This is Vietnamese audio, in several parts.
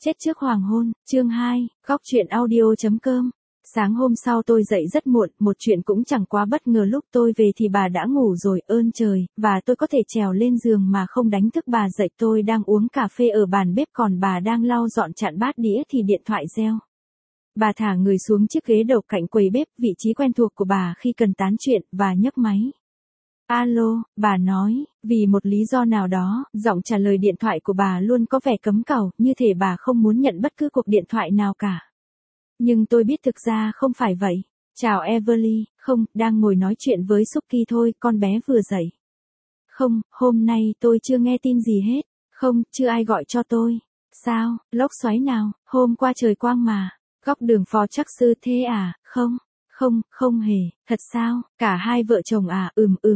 Chết trước hoàng hôn, chương 2, góc truyện audio.com. Sáng hôm sau tôi dậy rất muộn, một chuyện cũng chẳng quá bất ngờ, lúc tôi về thì bà đã ngủ rồi, ơn trời, và tôi có thể trèo lên giường mà không đánh thức bà dậy. Tôi đang uống cà phê ở bàn bếp, còn bà đang lau dọn chạn bát đĩa thì điện thoại reo. Bà thả người xuống chiếc ghế đầu cạnh quầy bếp, vị trí quen thuộc của bà khi cần tán chuyện, và nhấc máy. Alo, bà nói, vì một lý do nào đó, giọng trả lời điện thoại của bà luôn có vẻ cấm cẩu, như thể bà không muốn nhận bất cứ cuộc điện thoại nào cả. Nhưng tôi biết thực ra không phải vậy. Chào Everly, không, đang ngồi nói chuyện với Suki thôi, con bé vừa dậy. Không, hôm nay tôi chưa nghe tin gì hết. Không, chưa ai gọi cho tôi. Sao, lốc xoáy nào, hôm qua trời quang mà. Góc đường phó chắc sư thế à, không. Không hề, thật sao, cả hai vợ chồng à,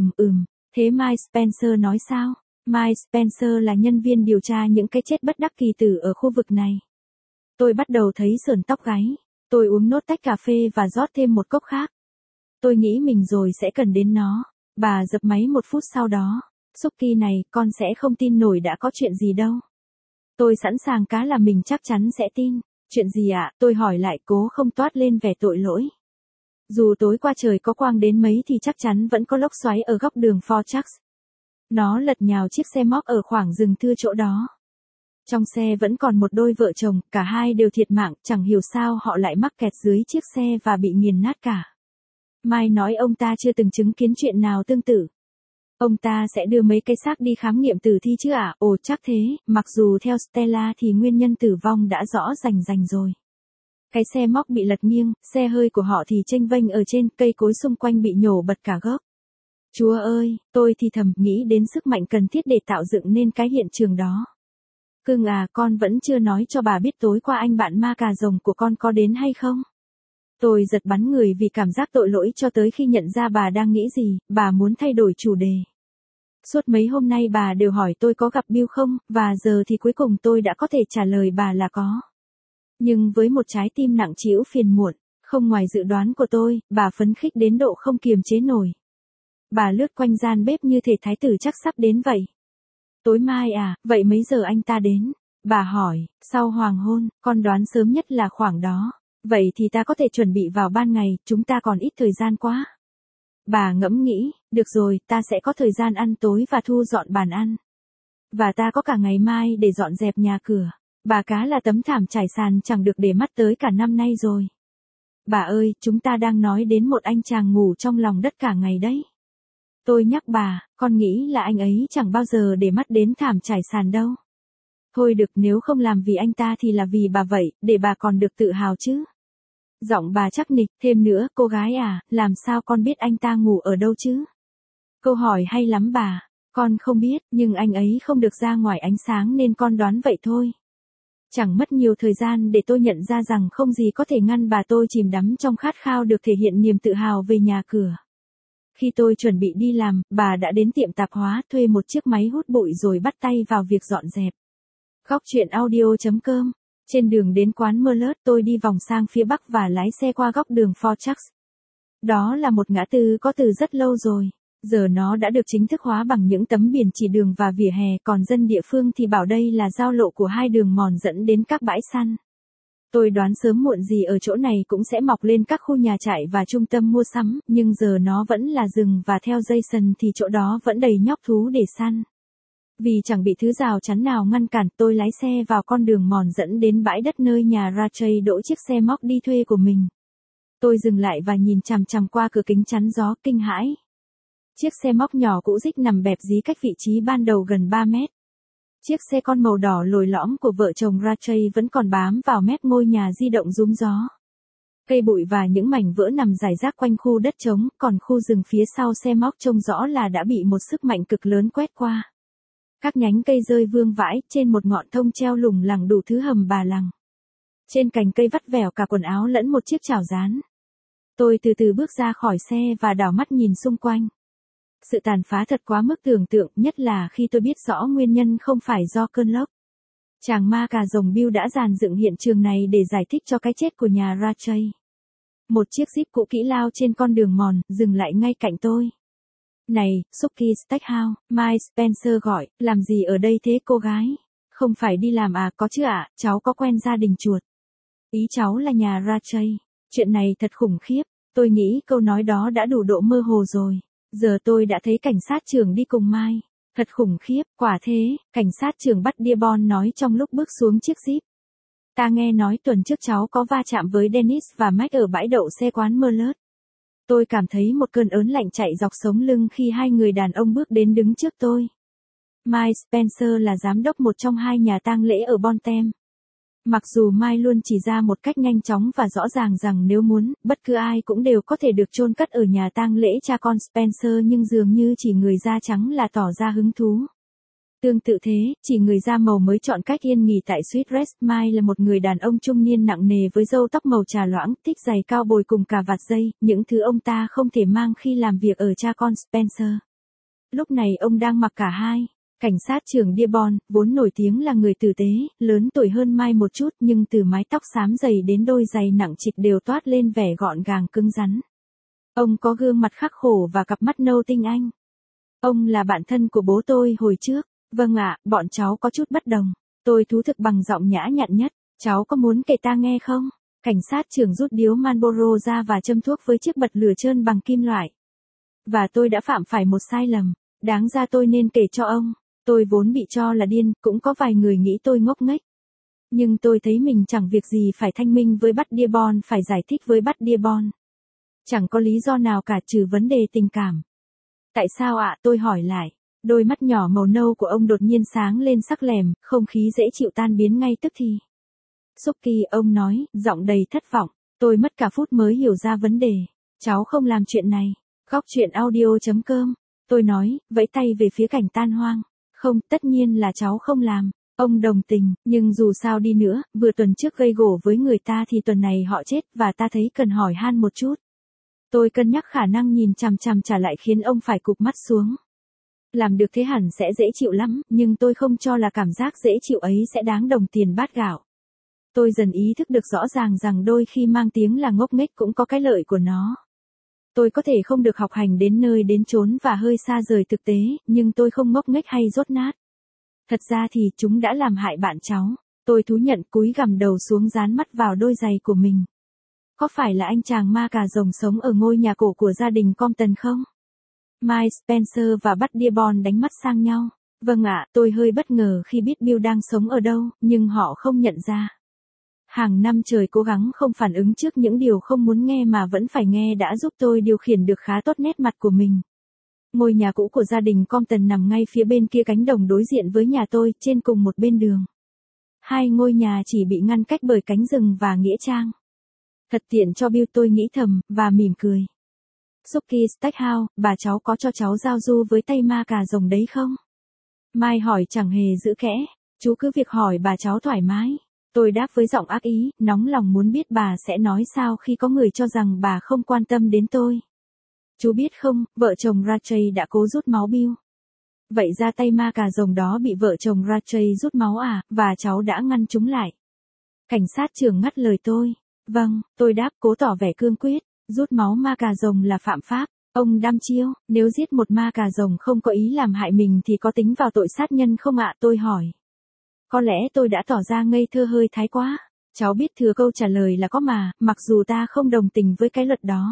thế Mike Spencer nói sao? Mike Spencer là nhân viên điều tra những cái chết bất đắc kỳ tử ở khu vực này. Tôi bắt đầu thấy sởn tóc gáy. Tôi uống nốt tách cà phê và rót thêm một cốc khác. Tôi nghĩ mình rồi sẽ cần đến nó. Bà dập máy một phút sau đó. Suki này, con sẽ không tin nổi đã có chuyện gì đâu. Tôi sẵn sàng cá là mình chắc chắn sẽ tin. Chuyện gì ạ? Tôi hỏi lại, cố không toát lên vẻ tội lỗi. Dù tối qua trời có quang đến mấy thì chắc chắn vẫn có lốc xoáy ở góc đường Fort Chucks. Nó lật nhào chiếc xe móc ở khoảng rừng thưa chỗ đó. Trong xe vẫn còn một đôi vợ chồng, cả hai đều thiệt mạng, chẳng hiểu sao họ lại mắc kẹt dưới chiếc xe và bị nghiền nát cả. Mai nói ông ta chưa từng chứng kiến chuyện nào tương tự. Ông ta sẽ đưa mấy cái xác đi khám nghiệm tử thi chứ ạ? Ồ, chắc thế, mặc dù theo Stella thì nguyên nhân tử vong đã rõ rành rồi. Cái xe móc bị lật nghiêng, xe hơi của họ thì chênh vênh ở trên, cây cối xung quanh bị nhổ bật cả gốc. Chúa ơi, tôi thì thầm nghĩ đến sức mạnh cần thiết để tạo dựng nên cái hiện trường đó. Cưng à, con vẫn chưa nói cho bà biết tối qua anh bạn ma cà rồng của con có đến hay không? Tôi giật bắn người vì cảm giác tội lỗi cho tới khi nhận ra bà đang nghĩ gì, bà muốn thay đổi chủ đề. Suốt mấy hôm nay bà đều hỏi tôi có gặp Bill không, và giờ thì cuối cùng tôi đã có thể trả lời bà là có. Nhưng với một trái tim nặng trĩu phiền muộn, không ngoài dự đoán của tôi, bà phấn khích đến độ không kiềm chế nổi. Bà lướt quanh gian bếp như thể thái tử chắc sắp đến vậy. Tối mai à, vậy mấy giờ anh ta đến? Bà hỏi, sau hoàng hôn, con đoán sớm nhất là khoảng đó. Vậy thì ta có thể chuẩn bị vào ban ngày, chúng ta còn ít thời gian quá. Bà ngẫm nghĩ, được rồi, ta sẽ có thời gian ăn tối và thu dọn bàn ăn. Và ta có cả ngày mai để dọn dẹp nhà cửa. Bà cá là tấm thảm trải sàn chẳng được để mắt tới cả năm nay rồi. Bà ơi, chúng ta đang nói đến một anh chàng ngủ trong lòng đất cả ngày đấy. Tôi nhắc bà, con nghĩ là anh ấy chẳng bao giờ để mắt đến thảm trải sàn đâu. Thôi được, nếu không làm vì anh ta thì là vì bà vậy, để bà còn được tự hào chứ. Giọng bà chắc nịch, thêm nữa, cô gái à, làm sao con biết anh ta ngủ ở đâu chứ? Câu hỏi hay lắm bà, con không biết, nhưng anh ấy không được ra ngoài ánh sáng nên con đoán vậy thôi. Chẳng mất nhiều thời gian để tôi nhận ra rằng không gì có thể ngăn bà tôi chìm đắm trong khát khao được thể hiện niềm tự hào về nhà cửa. Khi tôi chuẩn bị đi làm, bà đã đến tiệm tạp hóa thuê một chiếc máy hút bụi rồi bắt tay vào việc dọn dẹp. Góc truyện audio.com. Trên đường đến quán Merlot, tôi đi vòng sang phía bắc và lái xe qua góc đường Fort Chucks. Đó là một ngã tư có từ rất lâu rồi. Giờ nó đã được chính thức hóa bằng những tấm biển chỉ đường và vỉa hè, còn dân địa phương thì bảo đây là giao lộ của hai đường mòn dẫn đến các bãi săn. Tôi đoán sớm muộn gì ở chỗ này cũng sẽ mọc lên các khu nhà trại và trung tâm mua sắm, nhưng giờ nó vẫn là rừng và theo Jason thì chỗ đó vẫn đầy nhóc thú để săn. Vì chẳng bị thứ rào chắn nào ngăn cản, tôi lái xe vào con đường mòn dẫn đến bãi đất nơi nhà Rachel đỗ chiếc xe móc đi thuê của mình. Tôi dừng lại và nhìn chằm chằm qua cửa kính chắn gió, kinh hãi. Chiếc xe móc nhỏ cũ rích nằm bẹp dí cách vị trí ban đầu gần 3 mét. Chiếc xe con màu đỏ lồi lõm của vợ chồng Rachel vẫn còn bám vào mép ngôi nhà di động rúm gió. Cây bụi và những mảnh vỡ nằm rải rác quanh khu đất trống, còn khu rừng phía sau xe móc trông rõ là đã bị một sức mạnh cực lớn quét qua. Các nhánh cây rơi vương vãi, trên một ngọn thông treo lủng lẳng đủ thứ hầm bà lằng. Trên cành cây vắt vẻo cả quần áo lẫn một chiếc chảo rán. Tôi từ từ bước ra khỏi xe và đảo mắt nhìn xung quanh. Sự tàn phá thật quá mức tưởng tượng, nhất là khi tôi biết rõ nguyên nhân không phải do cơn lốc. Chàng ma cà rồng Bill đã dàn dựng hiện trường này để giải thích cho cái chết của nhà Rachel. Một chiếc Jeep cũ kỹ lao trên con đường mòn, dừng lại ngay cạnh tôi. Này, Suki Stackhouse, Mike Spencer gọi, làm gì ở đây thế cô gái? Không phải đi làm à, có chứ ạ, cháu có quen gia đình chuột. Ý cháu là nhà Rachel. Chuyện này thật khủng khiếp. Tôi nghĩ câu nói đó đã đủ độ mơ hồ rồi. Giờ tôi đã thấy cảnh sát trưởng đi cùng Mai. Thật khủng khiếp, quả thế, cảnh sát trưởng bắt Dearborn nói trong lúc bước xuống chiếc Jeep. Ta nghe nói tuần trước cháu có va chạm với Dennis và Mike ở bãi đậu xe quán Merlot. Tôi cảm thấy một cơn ớn lạnh chạy dọc sống lưng khi hai người đàn ông bước đến đứng trước tôi. Mike Spencer là giám đốc một trong hai nhà tang lễ ở Bon Tem. Mặc dù Mike luôn chỉ ra một cách nhanh chóng và rõ ràng rằng nếu muốn, bất cứ ai cũng đều có thể được chôn cất ở nhà tang lễ cha con Spencer, nhưng dường như chỉ người da trắng là tỏ ra hứng thú. Tương tự thế, chỉ người da màu mới chọn cách yên nghỉ tại Sweet Rest. Mike là một người đàn ông trung niên nặng nề với râu tóc màu trà loãng, thích giày cao bồi cùng cà vạt dây, những thứ ông ta không thể mang khi làm việc ở cha con Spencer. Lúc này ông đang mặc cả hai. Cảnh sát trưởng Dearborn, vốn nổi tiếng là người tử tế, lớn tuổi hơn Mike một chút, nhưng từ mái tóc xám dày đến đôi giày nặng trịch đều toát lên vẻ gọn gàng cứng rắn. Ông có gương mặt khắc khổ và cặp mắt nâu tinh anh. Ông là bạn thân của bố tôi hồi trước. Vâng ạ, bọn cháu có chút bất đồng. Tôi thú thực bằng giọng nhã nhặn nhất. Cháu có muốn kể ta nghe không? Cảnh sát trưởng rút điếu Marlboro ra và châm thuốc với chiếc bật lửa trơn bằng kim loại. Và tôi đã phạm phải một sai lầm. Đáng ra tôi nên kể cho ông. Tôi vốn bị cho là điên, cũng có vài người nghĩ tôi ngốc nghếch. Nhưng tôi thấy mình chẳng việc gì phải thanh minh với Bud Dearborn, phải giải thích với Bud Dearborn. Chẳng có lý do nào cả trừ vấn đề tình cảm. Tại sao ạ? Tôi hỏi lại. Đôi mắt nhỏ màu nâu của ông đột nhiên sáng lên sắc lẻm, không khí dễ chịu tan biến ngay tức thì. Suki, ông nói, giọng đầy thất vọng. Tôi mất cả phút mới hiểu ra vấn đề. Cháu không làm chuyện này. Góc chuyện audio.com. Tôi nói, vẫy tay về phía cảnh tan hoang. Không, tất nhiên là cháu không làm. Ông đồng tình, nhưng dù sao đi nữa, vừa tuần trước gây gổ với người ta thì tuần này họ chết, và ta thấy cần hỏi han một chút. Tôi cân nhắc khả năng nhìn chằm chằm trả lại khiến ông phải cụp mắt xuống. Làm được thế hẳn sẽ dễ chịu lắm, nhưng tôi không cho là cảm giác dễ chịu ấy sẽ đáng đồng tiền bát gạo. Tôi dần ý thức được rõ ràng rằng đôi khi mang tiếng là ngốc nghếch cũng có cái lợi của nó. Tôi có thể không được học hành đến nơi đến chốn và hơi xa rời thực tế, nhưng tôi không ngốc nghếch hay dốt nát. Thật ra thì chúng đã làm hại bạn cháu. Tôi thú nhận, cúi gằm đầu xuống dán mắt vào đôi giày của mình. Có phải là anh chàng ma cà rồng sống ở ngôi nhà cổ của gia đình Compton không? Mike Spencer và Bud Dearborn đánh mắt sang nhau. Vâng ạ, tôi hơi bất ngờ khi biết Bill đang sống ở đâu, nhưng họ không nhận ra. Hàng năm trời cố gắng không phản ứng trước những điều không muốn nghe mà vẫn phải nghe đã giúp tôi điều khiển được khá tốt nét mặt của mình. Ngôi nhà cũ của gia đình Compton nằm ngay phía bên kia cánh đồng đối diện với nhà tôi, trên cùng một bên đường. Hai ngôi nhà chỉ bị ngăn cách bởi cánh rừng và nghĩa trang. Thật tiện cho Bill, tôi nghĩ thầm, và mỉm cười. Suki Stackhouse, bà cháu có cho cháu giao du với tay ma cà rồng đấy không? Mai hỏi chẳng hề giữ kẽ. Chú cứ việc hỏi bà cháu thoải mái. Tôi đáp với giọng ác ý, nóng lòng muốn biết bà sẽ nói sao khi có người cho rằng bà không quan tâm đến tôi. Chú biết không, vợ chồng Rachel đã cố rút máu Bill. Vậy ra tay ma cà rồng đó bị vợ chồng Rachel rút máu à, và cháu đã ngăn chúng lại. Cảnh sát trưởng ngắt lời tôi. Vâng, tôi đáp cố tỏ vẻ cương quyết. Rút máu ma cà rồng là phạm pháp. Ông đăm chiêu, nếu giết một ma cà rồng không có ý làm hại mình thì có tính vào tội sát nhân không ạ? Tôi hỏi. Có lẽ tôi đã tỏ ra ngây thơ hơi thái quá. Cháu biết thừa câu trả lời là có mà, mặc dù ta không đồng tình với cái luật đó.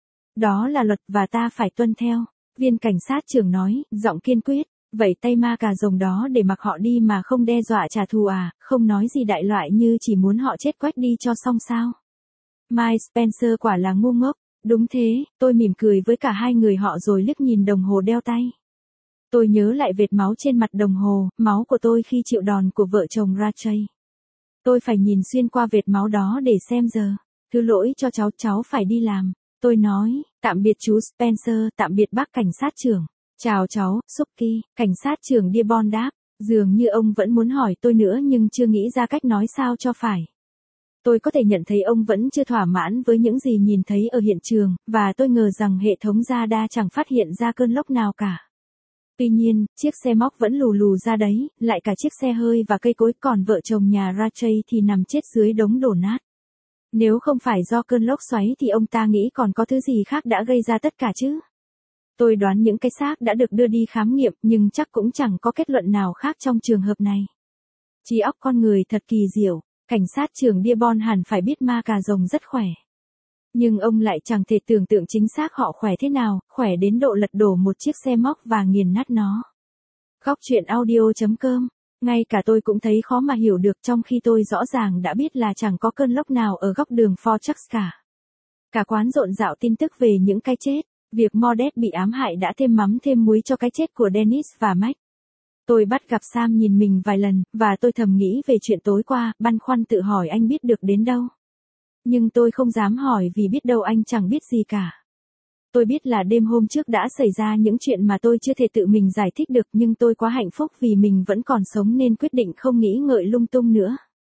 Đó là luật và ta phải tuân theo. Viên cảnh sát trưởng nói, giọng kiên quyết. Vậy tay ma cà rồng đó để mặc họ đi mà không đe dọa trả thù à, không nói gì đại loại như chỉ muốn họ chết quách đi cho xong sao? Mike Spencer quả là ngu ngốc. Đúng thế, tôi mỉm cười với cả hai người họ rồi liếc nhìn đồng hồ đeo tay. Tôi nhớ lại vệt máu trên mặt đồng hồ, máu của tôi khi chịu đòn của vợ chồng Rachel. Tôi phải nhìn xuyên qua vệt máu đó để xem giờ. Thứ lỗi cho cháu phải đi làm. Tôi nói, tạm biệt chú Spencer, tạm biệt bác cảnh sát trưởng. Chào cháu, Suki, cảnh sát trưởng Dearborn đáp. Dường như ông vẫn muốn hỏi tôi nữa nhưng chưa nghĩ ra cách nói sao cho phải. Tôi có thể nhận thấy ông vẫn chưa thỏa mãn với những gì nhìn thấy ở hiện trường, và tôi ngờ rằng hệ thống radar chẳng phát hiện ra cơn lốc nào cả. Tuy nhiên, chiếc xe móc vẫn lù lù ra đấy, lại cả chiếc xe hơi và cây cối, còn vợ chồng nhà Rachel thì nằm chết dưới đống đổ nát. Nếu không phải do cơn lốc xoáy thì ông ta nghĩ còn có thứ gì khác đã gây ra tất cả chứ. Tôi đoán những cái xác đã được đưa đi khám nghiệm, nhưng chắc cũng chẳng có kết luận nào khác trong trường hợp này. Trí óc con người thật kỳ diệu, cảnh sát trưởng Dearborn hẳn phải biết ma cà rồng rất khỏe. Nhưng ông lại chẳng thể tưởng tượng chính xác họ khỏe thế nào, khỏe đến độ lật đổ một chiếc xe móc và nghiền nát nó. Góc truyện audio.com. Ngay cả tôi cũng thấy khó mà hiểu được, trong khi tôi rõ ràng đã biết là chẳng có cơn lốc nào ở góc đường Fortress cả. Cả quán rộn rạo tin tức về những cái chết, việc Mordecai bị ám hại đã thêm mắm thêm muối cho cái chết của Dennis và Max. Tôi bắt gặp Sam nhìn mình vài lần, và tôi thầm nghĩ về chuyện tối qua, băn khoăn tự hỏi anh biết được đến đâu. Nhưng tôi không dám hỏi vì biết đâu anh chẳng biết gì cả. Tôi biết là đêm hôm trước đã xảy ra những chuyện mà tôi chưa thể tự mình giải thích được, nhưng tôi quá hạnh phúc vì mình vẫn còn sống nên quyết định không nghĩ ngợi lung tung nữa.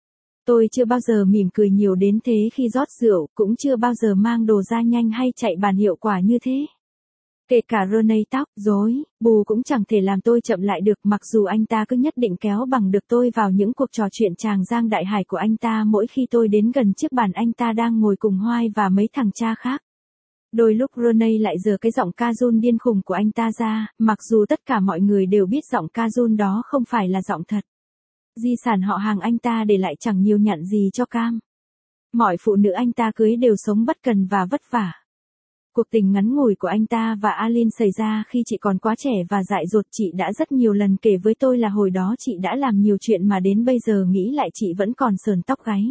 Tôi chưa bao giờ mỉm cười nhiều đến thế khi rót rượu, cũng chưa bao giờ mang đồ ra nhanh hay chạy bàn hiệu quả như thế. Kể cả Ronnie tóc, rối, bù cũng chẳng thể làm tôi chậm lại được, mặc dù anh ta cứ nhất định kéo bằng được tôi vào những cuộc trò chuyện tràng giang đại hải của anh ta mỗi khi tôi đến gần chiếc bàn anh ta đang ngồi cùng Hoai và mấy thằng cha khác. Đôi lúc Ronnie lại giở cái giọng Cajun điên khùng của anh ta ra, mặc dù tất cả mọi người đều biết giọng Cajun đó không phải là giọng thật. Di sản họ hàng anh ta để lại chẳng nhiều nhặn gì cho Cam. Mọi phụ nữ anh ta cưới đều sống bất cần và vất vả. Cuộc tình ngắn ngủi của anh ta và Alin xảy ra khi chị còn quá trẻ và dại dột. Chị đã rất nhiều lần kể với tôi là hồi đó chị đã làm nhiều chuyện mà đến bây giờ nghĩ lại chị vẫn còn sờn tóc gáy.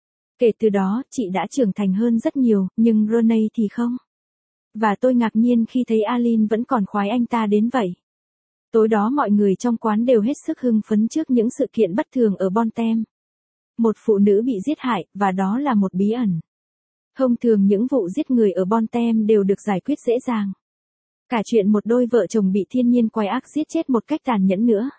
Kể từ đó, chị đã trưởng thành hơn rất nhiều, nhưng Ronnie thì không. Và tôi ngạc nhiên khi thấy Alin vẫn còn khoái anh ta đến vậy. Tối đó mọi người trong quán đều hết sức hưng phấn trước những sự kiện bất thường ở Bon Tem. Một phụ nữ bị giết hại, và đó là một bí ẩn. Thông thường những vụ giết người ở Bon Tem đều được giải quyết dễ dàng. Cả chuyện một đôi vợ chồng bị thiên nhiên quái ác giết chết một cách tàn nhẫn nữa.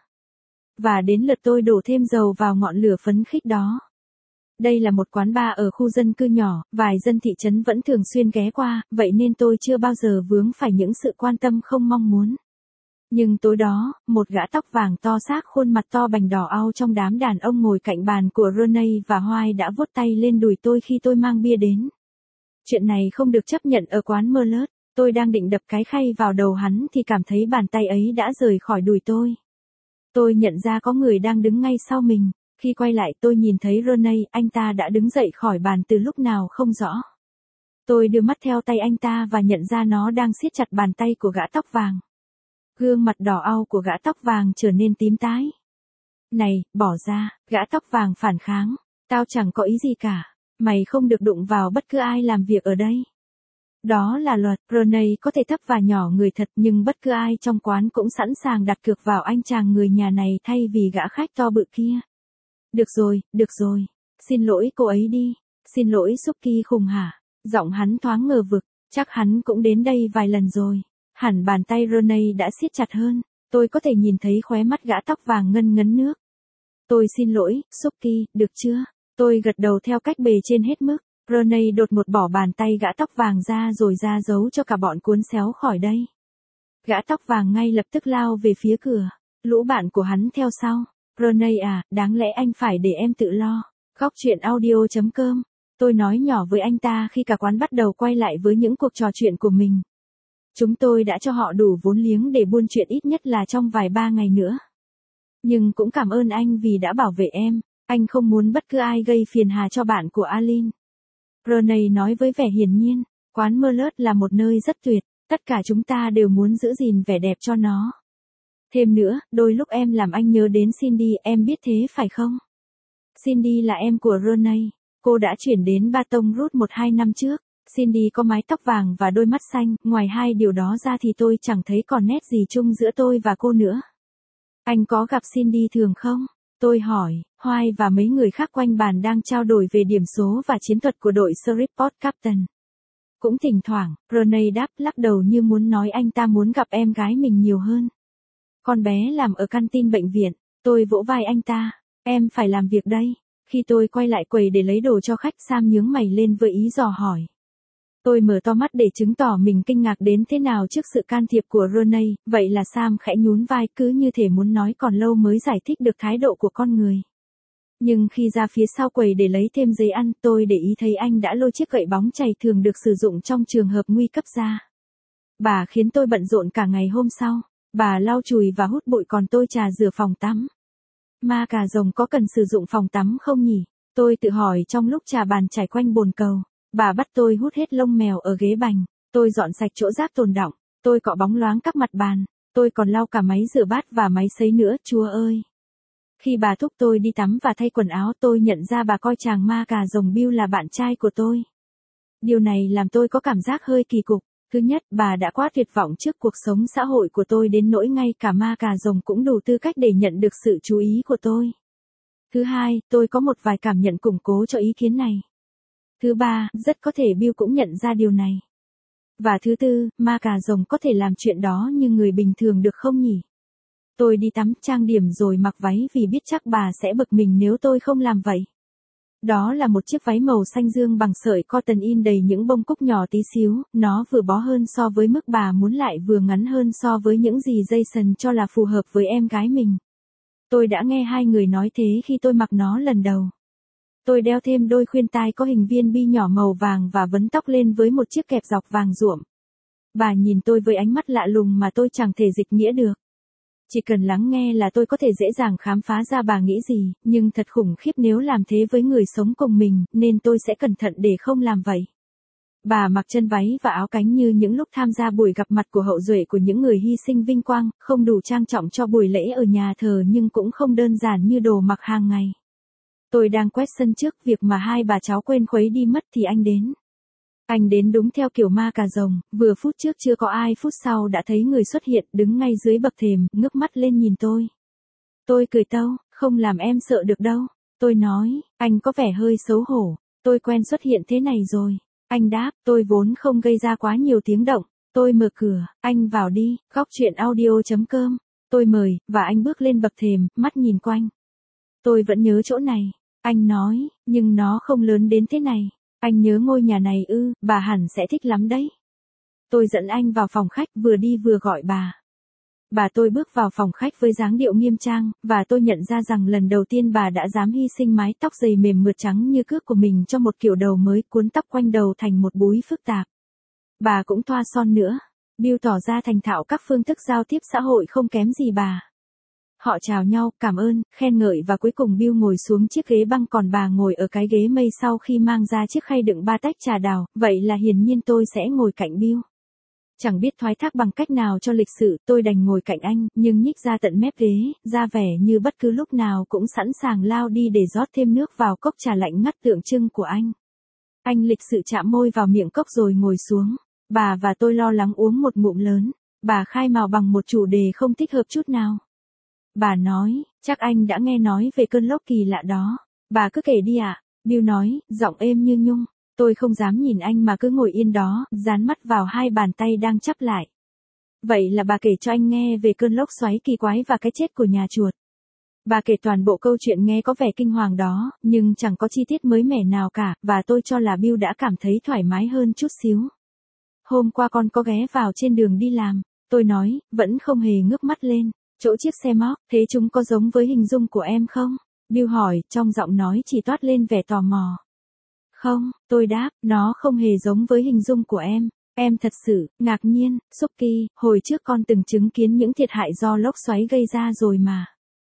Và đến lượt tôi đổ thêm dầu vào ngọn lửa phấn khích đó. Đây là một quán bar ở khu dân cư nhỏ, vài dân thị trấn vẫn thường xuyên ghé qua, vậy nên tôi chưa bao giờ vướng phải những sự quan tâm không mong muốn. Nhưng tối đó, một gã tóc vàng to xác khuôn mặt to bành đỏ au trong đám đàn ông ngồi cạnh bàn của Ronnie và Hoai đã vuốt tay lên đùi tôi khi tôi mang bia đến. Chuyện này không được chấp nhận ở quán Merlot. Tôi đang định đập cái khay vào đầu hắn thì cảm thấy bàn tay ấy đã rời khỏi đùi tôi. Tôi nhận ra có người đang đứng ngay sau mình. Khi quay lại tôi nhìn thấy Ronnie, anh ta đã đứng dậy khỏi bàn từ lúc nào không rõ. Tôi đưa mắt theo tay anh ta và nhận ra nó đang siết chặt bàn tay của gã tóc vàng. Gương mặt đỏ au của gã tóc vàng trở nên tím tái. Này, bỏ ra, gã tóc vàng phản kháng. Tao chẳng có ý gì cả. Mày không được đụng vào bất cứ ai làm việc ở đây. Đó là luật. Ronnie có thể thấp và nhỏ người thật, nhưng bất cứ ai trong quán cũng sẵn sàng đặt cược vào anh chàng người nhà này thay vì gã khách to bự kia. Được rồi. Xin lỗi cô ấy đi. Xin lỗi Suki khùng hả? Giọng hắn thoáng ngờ vực, chắc hắn cũng đến đây vài lần rồi. Hẳn bàn tay Ronnie đã siết chặt hơn. Tôi có thể nhìn thấy khóe mắt gã tóc vàng ngân ngấn nước. Tôi xin lỗi, Suki, được chưa? Tôi gật đầu theo cách bề trên hết mức. Ronnie đột ngột bỏ bàn tay gã tóc vàng ra rồi ra dấu cho cả bọn cuốn xéo khỏi đây. Gã tóc vàng ngay lập tức lao về phía cửa. Lũ bạn của hắn theo sau. Ronnie à, đáng lẽ anh phải để em tự lo. Góc truyện audio.com. Tôi nói nhỏ với anh ta khi cả quán bắt đầu quay lại với những cuộc trò chuyện của mình. Chúng tôi đã cho họ đủ vốn liếng để buôn chuyện ít nhất là trong vài ba ngày nữa. Nhưng cũng cảm ơn anh vì đã bảo vệ em. Anh không muốn bất cứ ai gây phiền hà cho bạn của Alin. Ronnie nói với vẻ hiển nhiên. Quán Merlot là một nơi rất tuyệt. Tất cả chúng ta đều muốn giữ gìn vẻ đẹp cho nó. Thêm nữa, đôi lúc em làm anh nhớ đến Cindy, em biết thế phải không? Cindy là em của Ronnie. Cô đã chuyển đến Baton Rouge 1-2 năm trước. Cindy có mái tóc vàng và đôi mắt xanh, ngoài hai điều đó ra thì tôi chẳng thấy còn nét gì chung giữa tôi và cô nữa. Anh có gặp Cindy thường không? Tôi hỏi. Hoai và mấy người khác quanh bàn đang trao đổi về điểm số và chiến thuật của đội Shreveport Captain. Cũng thỉnh thoảng, Ronnie đáp lắc đầu như muốn nói anh ta muốn gặp em gái mình nhiều hơn. Con bé làm ở canteen bệnh viện. Tôi vỗ vai anh ta. Em phải làm việc đây. Khi tôi quay lại quầy để lấy đồ cho khách, Sam nhướng mày lên với ý dò hỏi. Tôi mở to mắt để chứng tỏ mình kinh ngạc đến thế nào trước sự can thiệp của Ronnie, vậy là Sam khẽ nhún vai cứ như thể muốn nói còn lâu mới giải thích được thái độ của con người. Nhưng khi ra phía sau quầy để lấy thêm giấy ăn, tôi để ý thấy anh đã lôi chiếc gậy bóng chày thường được sử dụng trong trường hợp nguy cấp ra. Bà khiến tôi bận rộn cả ngày hôm sau. Bà lau chùi và hút bụi còn tôi trà rửa phòng tắm. Ma cà rồng có cần sử dụng phòng tắm không nhỉ? Tôi tự hỏi trong lúc trà bàn chảy quanh bồn cầu. Bà bắt tôi hút hết lông mèo ở ghế bành. Tôi dọn sạch chỗ rác tồn đọng. Tôi cọ bóng loáng các mặt bàn. Tôi còn lau cả máy rửa bát và máy sấy nữa, Chúa ơi. Khi bà thúc tôi đi tắm và thay quần áo, tôi nhận ra bà coi chàng ma cà rồng Bill là bạn trai của tôi. Điều này làm tôi có cảm giác hơi kỳ cục. Thứ nhất, bà đã quá tuyệt vọng trước cuộc sống xã hội của tôi đến nỗi ngay cả ma cà rồng cũng đủ tư cách để nhận được sự chú ý của tôi. Thứ hai, tôi có một vài cảm nhận củng cố cho ý kiến này. Thứ ba, rất có thể Bill cũng nhận ra điều này. Và thứ tư, ma cà rồng có thể làm chuyện đó như người bình thường được không nhỉ? Tôi đi tắm, trang điểm rồi mặc váy vì biết chắc bà sẽ bực mình nếu tôi không làm vậy. Đó là một chiếc váy màu xanh dương bằng sợi cotton in đầy những bông cúc nhỏ tí xíu, nó vừa bó hơn so với mức bà muốn lại vừa ngắn hơn so với những gì Jason cho là phù hợp với em gái mình. Tôi đã nghe hai người nói thế khi tôi mặc nó lần đầu. Tôi đeo thêm đôi khuyên tai có hình viên bi nhỏ màu vàng và vấn tóc lên với một chiếc kẹp dọc vàng ruộm. Bà nhìn tôi với ánh mắt lạ lùng mà tôi chẳng thể dịch nghĩa được. Chỉ cần lắng nghe là tôi có thể dễ dàng khám phá ra bà nghĩ gì, nhưng thật khủng khiếp nếu làm thế với người sống cùng mình, nên tôi sẽ cẩn thận để không làm vậy. Bà mặc chân váy và áo cánh như những lúc tham gia buổi gặp mặt của hậu duệ của những người hy sinh vinh quang, không đủ trang trọng cho buổi lễ ở nhà thờ nhưng cũng không đơn giản như đồ mặc hàng ngày. Tôi đang quét sân trước việc mà hai bà cháu quên khuấy đi mất thì anh đến. Anh đến đúng theo kiểu ma cà rồng, vừa phút trước chưa có ai phút sau đã thấy người xuất hiện đứng ngay dưới bậc thềm, ngước mắt lên nhìn tôi. Tôi cười tâu, không làm em sợ được đâu. Tôi nói, anh có vẻ hơi xấu hổ, tôi quen xuất hiện thế này rồi. Anh đáp, tôi vốn không gây ra quá nhiều tiếng động. Tôi mở cửa, anh vào đi, góc chuyện audio.com. Tôi mời, và anh bước lên bậc thềm, mắt nhìn quanh. Tôi vẫn nhớ chỗ này. Anh nói, nhưng nó không lớn đến thế này. Anh nhớ ngôi nhà này ư, bà hẳn sẽ thích lắm đấy. Tôi dẫn anh vào phòng khách vừa đi vừa gọi bà. Bà tôi bước vào phòng khách với dáng điệu nghiêm trang, và tôi nhận ra rằng lần đầu tiên bà đã dám hy sinh mái tóc dày mềm mượt trắng như cước của mình cho một kiểu đầu mới cuốn tóc quanh đầu thành một búi phức tạp. Bà cũng thoa son nữa. Bill tỏ ra thành thạo các phương thức giao tiếp xã hội không kém gì bà. Họ chào nhau, cảm ơn, khen ngợi và cuối cùng Bill ngồi xuống chiếc ghế băng còn bà ngồi ở cái ghế mây sau khi mang ra chiếc khay đựng 3 tách trà đào, vậy là hiển nhiên tôi sẽ ngồi cạnh Bill. Chẳng biết thoái thác bằng cách nào cho lịch sự, tôi đành ngồi cạnh anh, nhưng nhích ra tận mép ghế, ra vẻ như bất cứ lúc nào cũng sẵn sàng lao đi để rót thêm nước vào cốc trà lạnh ngắt tượng trưng của anh. Anh lịch sự chạm môi vào miệng cốc rồi ngồi xuống. Bà và tôi lo lắng uống một ngụm lớn. Bà khai mào bằng một chủ đề không thích hợp chút nào. Bà nói, chắc anh đã nghe nói về cơn lốc kỳ lạ đó. Bà cứ kể đi ạ. Bill nói, giọng êm như nhung. Tôi không dám nhìn anh mà cứ ngồi yên đó, dán mắt vào hai bàn tay đang chắp lại. Vậy là bà kể cho anh nghe về cơn lốc xoáy kỳ quái và cái chết của nhà chuột. Bà kể toàn bộ câu chuyện nghe có vẻ kinh hoàng đó, nhưng chẳng có chi tiết mới mẻ nào cả, và tôi cho là Bill đã cảm thấy thoải mái hơn chút xíu. Hôm qua con có ghé vào trên đường đi làm. Tôi nói, vẫn không hề ngước mắt lên. Chỗ chiếc xe móc, thế chúng có giống với hình dung của em không? Bill hỏi, trong giọng nói chỉ toát lên vẻ tò mò. Không, tôi đáp, nó không hề giống với hình dung của em. Em thật sự, ngạc nhiên, Suki, hồi trước con từng chứng kiến những thiệt hại do lốc xoáy gây ra rồi mà.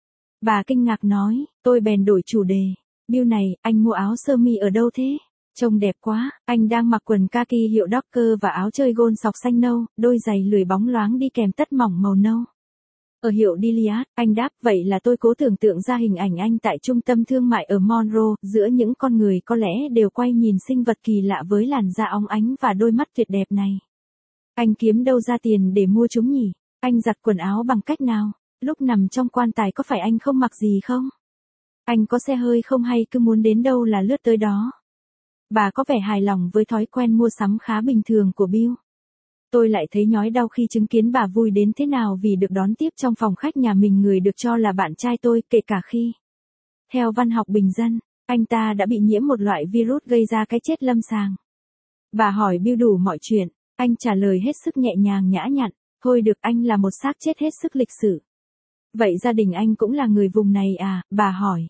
Bà kinh ngạc nói, tôi bèn đổi chủ đề. Bill này, anh mua áo sơ mi ở đâu thế? Trông đẹp quá, anh đang mặc quần kaki hiệu Docker và áo chơi golf sọc xanh nâu, đôi giày lười bóng loáng đi kèm tất mỏng màu nâu. Ở hiệu Diliad, anh đáp, vậy là tôi cố tưởng tượng ra hình ảnh anh tại trung tâm thương mại ở Monroe, giữa những con người có lẽ đều quay nhìn sinh vật kỳ lạ với làn da óng ánh và đôi mắt tuyệt đẹp này. Anh kiếm đâu ra tiền để mua chúng nhỉ? Anh giặt quần áo bằng cách nào? Lúc nằm trong quan tài có phải anh không mặc gì không? Anh có xe hơi không hay cứ muốn đến đâu là lướt tới đó? Bà có vẻ hài lòng với thói quen mua sắm khá bình thường của Bill. Tôi lại thấy nhói đau khi chứng kiến bà vui đến thế nào vì được đón tiếp trong phòng khách nhà mình người được cho là bạn trai tôi, kể cả khi, theo văn học bình dân, anh ta đã bị nhiễm một loại virus gây ra cái chết lâm sàng. Bà hỏi Bill đủ mọi chuyện, anh trả lời hết sức nhẹ nhàng nhã nhặn, thôi được, anh là một xác chết hết sức lịch sự. Vậy gia đình anh cũng là người vùng này à? Bà hỏi.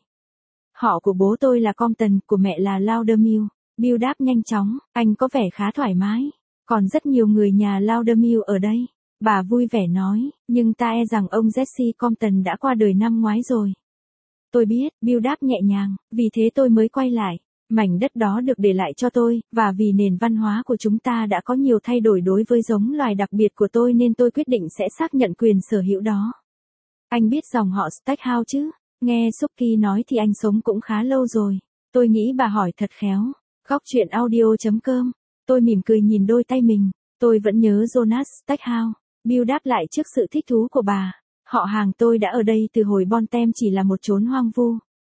Họ của bố tôi là Compton, của mẹ là Laudermill. Bill đáp nhanh chóng, anh có vẻ khá thoải mái. Còn rất nhiều người nhà Laudermill ở đây. Bà vui vẻ nói, nhưng ta e rằng ông Jesse Compton đã qua đời năm ngoái rồi. Tôi biết, Bill đáp nhẹ nhàng, vì thế tôi mới quay lại. Mảnh đất đó được để lại cho tôi, và vì nền văn hóa của chúng ta đã có nhiều thay đổi đối với giống loài đặc biệt của tôi nên tôi quyết định sẽ xác nhận quyền sở hữu đó. Anh biết dòng họ Stackhouse chứ? Nghe Suki nói thì anh sống cũng khá lâu rồi. Tôi nghĩ bà hỏi thật khéo. Góc chuyện audio.com. Tôi mỉm cười nhìn đôi tay mình. Tôi vẫn nhớ Jonas Stackhouse. Bill đáp lại trước sự thích thú của bà. Họ hàng tôi đã ở đây từ hồi Bon Tem chỉ là một chốn hoang vu.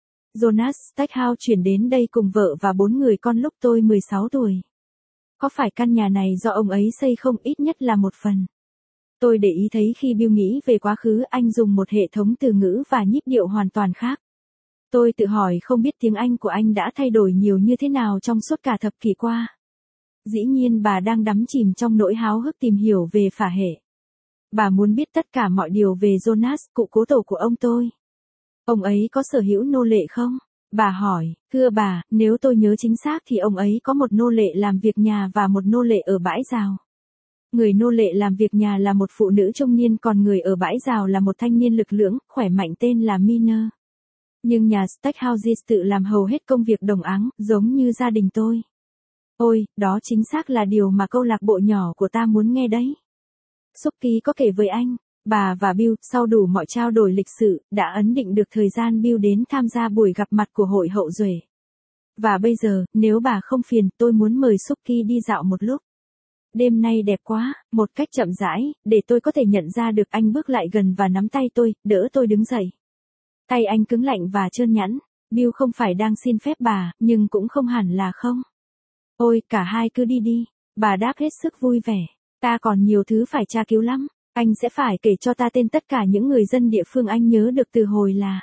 Jonas Stackhouse chuyển đến đây cùng vợ và 4 người con lúc tôi 16 tuổi. Có phải căn nhà này do ông ấy xây không, ít nhất là một phần. Tôi để ý thấy khi Bill nghĩ về quá khứ anh dùng một hệ thống từ ngữ và nhịp điệu hoàn toàn khác. Tôi tự hỏi không biết tiếng Anh của anh đã thay đổi nhiều như thế nào trong suốt cả thập kỷ qua. Dĩ nhiên bà đang đắm chìm trong nỗi háo hức tìm hiểu về phả hệ. Bà muốn biết tất cả mọi điều về Jonas, cụ cố tổ của ông tôi. Ông ấy có sở hữu nô lệ không? Bà hỏi, thưa bà, nếu tôi nhớ chính xác thì ông ấy có một nô lệ làm việc nhà và một nô lệ ở bãi rào. Người nô lệ làm việc nhà là một phụ nữ trung niên, còn người ở bãi rào là một thanh niên lực lưỡng, khỏe mạnh tên là Miner. Nhưng nhà Stackhouse tự làm hầu hết công việc đồng áng, giống như gia đình tôi. Ôi, đó chính xác là điều mà câu lạc bộ nhỏ của ta muốn nghe đấy. Suki có kể với anh, bà và Bill, sau đủ mọi trao đổi lịch sự, đã ấn định được thời gian Bill đến tham gia buổi gặp mặt của hội hậu duệ. Và bây giờ, nếu bà không phiền, tôi muốn mời Suki đi dạo một lúc. Đêm nay đẹp quá, một cách chậm rãi, để tôi có thể nhận ra được. Anh bước lại gần và nắm tay tôi, đỡ tôi đứng dậy. Tay anh cứng lạnh và trơn nhẵn. Bill không phải đang xin phép bà, nhưng cũng không hẳn là không. Ôi, cả hai cứ đi đi. Bà đáp hết sức vui vẻ. Ta còn nhiều thứ phải tra cứu lắm. Anh sẽ phải kể cho ta tên tất cả những người dân địa phương anh nhớ được từ hồi là.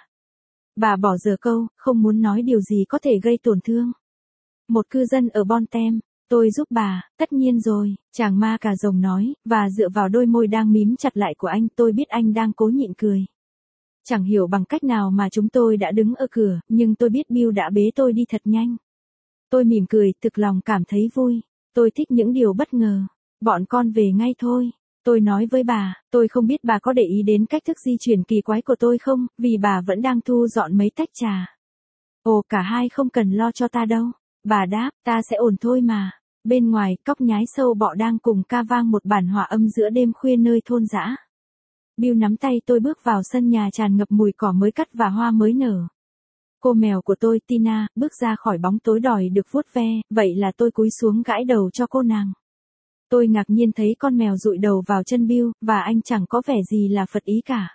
Bà bỏ dở câu, không muốn nói điều gì có thể gây tổn thương. Một cư dân ở Bon Tem. Tôi giúp bà, tất nhiên rồi, chàng ma cà rồng nói, và dựa vào đôi môi đang mím chặt lại của anh, tôi biết anh đang cố nhịn cười. Chẳng hiểu bằng cách nào mà chúng tôi đã đứng ở cửa, nhưng tôi biết Bill đã bế tôi đi thật nhanh. Tôi mỉm cười, thực lòng cảm thấy vui. Tôi thích những điều bất ngờ. Bọn con về ngay thôi. Tôi nói với bà, tôi không biết bà có để ý đến cách thức di chuyển kỳ quái của tôi không, vì bà vẫn đang thu dọn mấy tách trà. Ồ, cả hai không cần lo cho ta đâu. Bà đáp, ta sẽ ổn thôi mà. Bên ngoài, cóc nhái sâu bọ đang cùng ca vang một bản hòa âm giữa đêm khuya nơi thôn dã. Bill nắm tay tôi bước vào sân nhà tràn ngập mùi cỏ mới cắt và hoa mới nở. Cô mèo của tôi, Tina, bước ra khỏi bóng tối đòi được vuốt ve, vậy là tôi cúi xuống gãi đầu cho cô nàng. Tôi ngạc nhiên thấy con mèo dụi đầu vào chân Bill, và anh chẳng có vẻ gì là phật ý cả.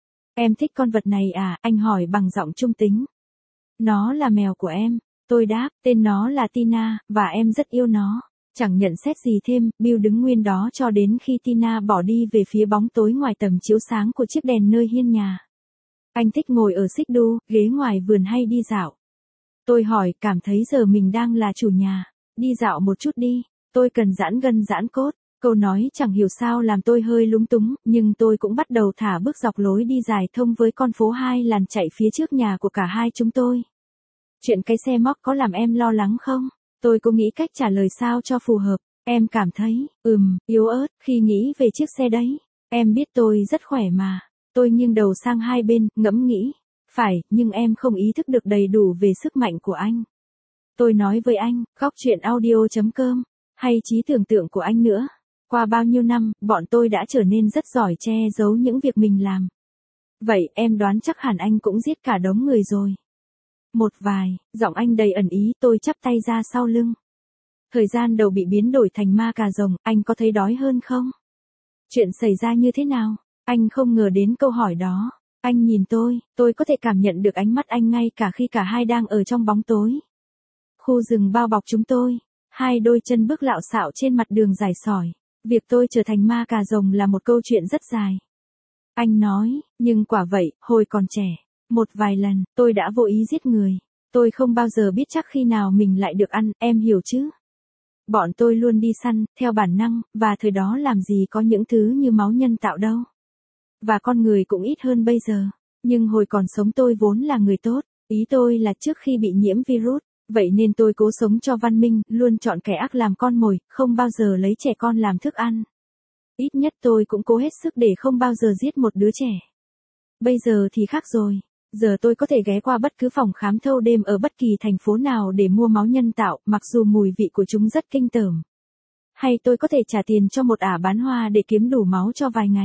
Em thích con vật này à? Anh hỏi bằng giọng trung tính. Nó là mèo của em. Tôi đáp, tên nó là Tina, và em rất yêu nó. Chẳng nhận xét gì thêm, Bill đứng nguyên đó cho đến khi Tina bỏ đi về phía bóng tối ngoài tầm chiếu sáng của chiếc đèn nơi hiên nhà. Anh thích ngồi ở xích đu, ghế ngoài vườn hay đi dạo? Tôi hỏi, cảm thấy giờ mình đang là chủ nhà. Đi dạo một chút đi, tôi cần giãn gân giãn cốt. Câu nói chẳng hiểu sao làm tôi hơi lúng túng, nhưng tôi cũng bắt đầu thả bước dọc lối đi dài thông với con phố 2 làn chạy phía trước nhà của cả hai chúng tôi. Chuyện cái xe móc có làm em lo lắng không? Tôi cố nghĩ cách trả lời sao cho phù hợp. Em cảm thấy, yếu ớt, khi nghĩ về chiếc xe đấy. Em biết tôi rất khỏe mà. Tôi nghiêng đầu sang hai bên, ngẫm nghĩ. Phải, nhưng em không ý thức được đầy đủ về sức mạnh của anh. Tôi nói với anh, góc chuyện audio.com, hay trí tưởng tượng của anh nữa. Qua bao nhiêu năm, bọn tôi đã trở nên rất giỏi che giấu những việc mình làm. Vậy, em đoán chắc hẳn anh cũng giết cả đống người rồi. Một vài, giọng anh đầy ẩn ý, tôi chắp tay ra sau lưng. Thời gian đầu bị biến đổi thành ma cà rồng, anh có thấy đói hơn không? Chuyện xảy ra như thế nào? Anh không ngờ đến câu hỏi đó. Anh nhìn tôi có thể cảm nhận được ánh mắt anh ngay cả khi cả hai đang ở trong bóng tối. Khu rừng bao bọc chúng tôi, hai đôi chân bước lạo xạo trên mặt đường dài sỏi. Việc tôi trở thành ma cà rồng là một câu chuyện rất dài. Anh nói, nhưng quả vậy, hồi còn trẻ, một vài lần, tôi đã vô ý giết người. Tôi không bao giờ biết chắc khi nào mình lại được ăn, em hiểu chứ? Bọn tôi luôn đi săn, theo bản năng, và thời đó làm gì có những thứ như máu nhân tạo đâu. Và con người cũng ít hơn bây giờ. Nhưng hồi còn sống tôi vốn là người tốt. Ý tôi là trước khi bị nhiễm virus. Vậy nên tôi cố sống cho văn minh, luôn chọn kẻ ác làm con mồi, không bao giờ lấy trẻ con làm thức ăn. Ít nhất tôi cũng cố hết sức để không bao giờ giết một đứa trẻ. Bây giờ thì khác rồi. Giờ tôi có thể ghé qua bất cứ phòng khám thâu đêm ở bất kỳ thành phố nào để mua máu nhân tạo, mặc dù mùi vị của chúng rất kinh tởm. Hay tôi có thể trả tiền cho một ả bán hoa để kiếm đủ máu cho vài ngày.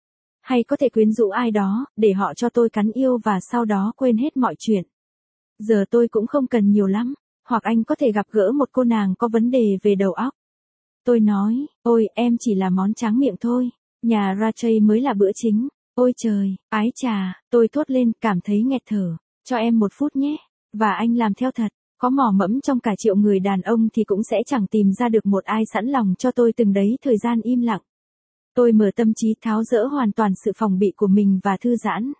Hay có thể quyến rũ ai đó, để họ cho tôi cắn yêu và sau đó quên hết mọi chuyện. Giờ tôi cũng không cần nhiều lắm, hoặc anh có thể gặp gỡ một cô nàng có vấn đề về đầu óc. Tôi nói, ôi em chỉ là món tráng miệng thôi, nhà Rachel mới là bữa chính. Ôi trời, ái chà, tôi thốt lên cảm thấy nghẹt thở, cho em 1 phút nhé, và anh làm theo thật. Có mò mẫm trong cả triệu người đàn ông thì cũng sẽ chẳng tìm ra được một ai sẵn lòng cho tôi từng đấy thời gian im lặng. Tôi mở tâm trí tháo dỡ hoàn toàn sự phòng bị của mình và thư giãn.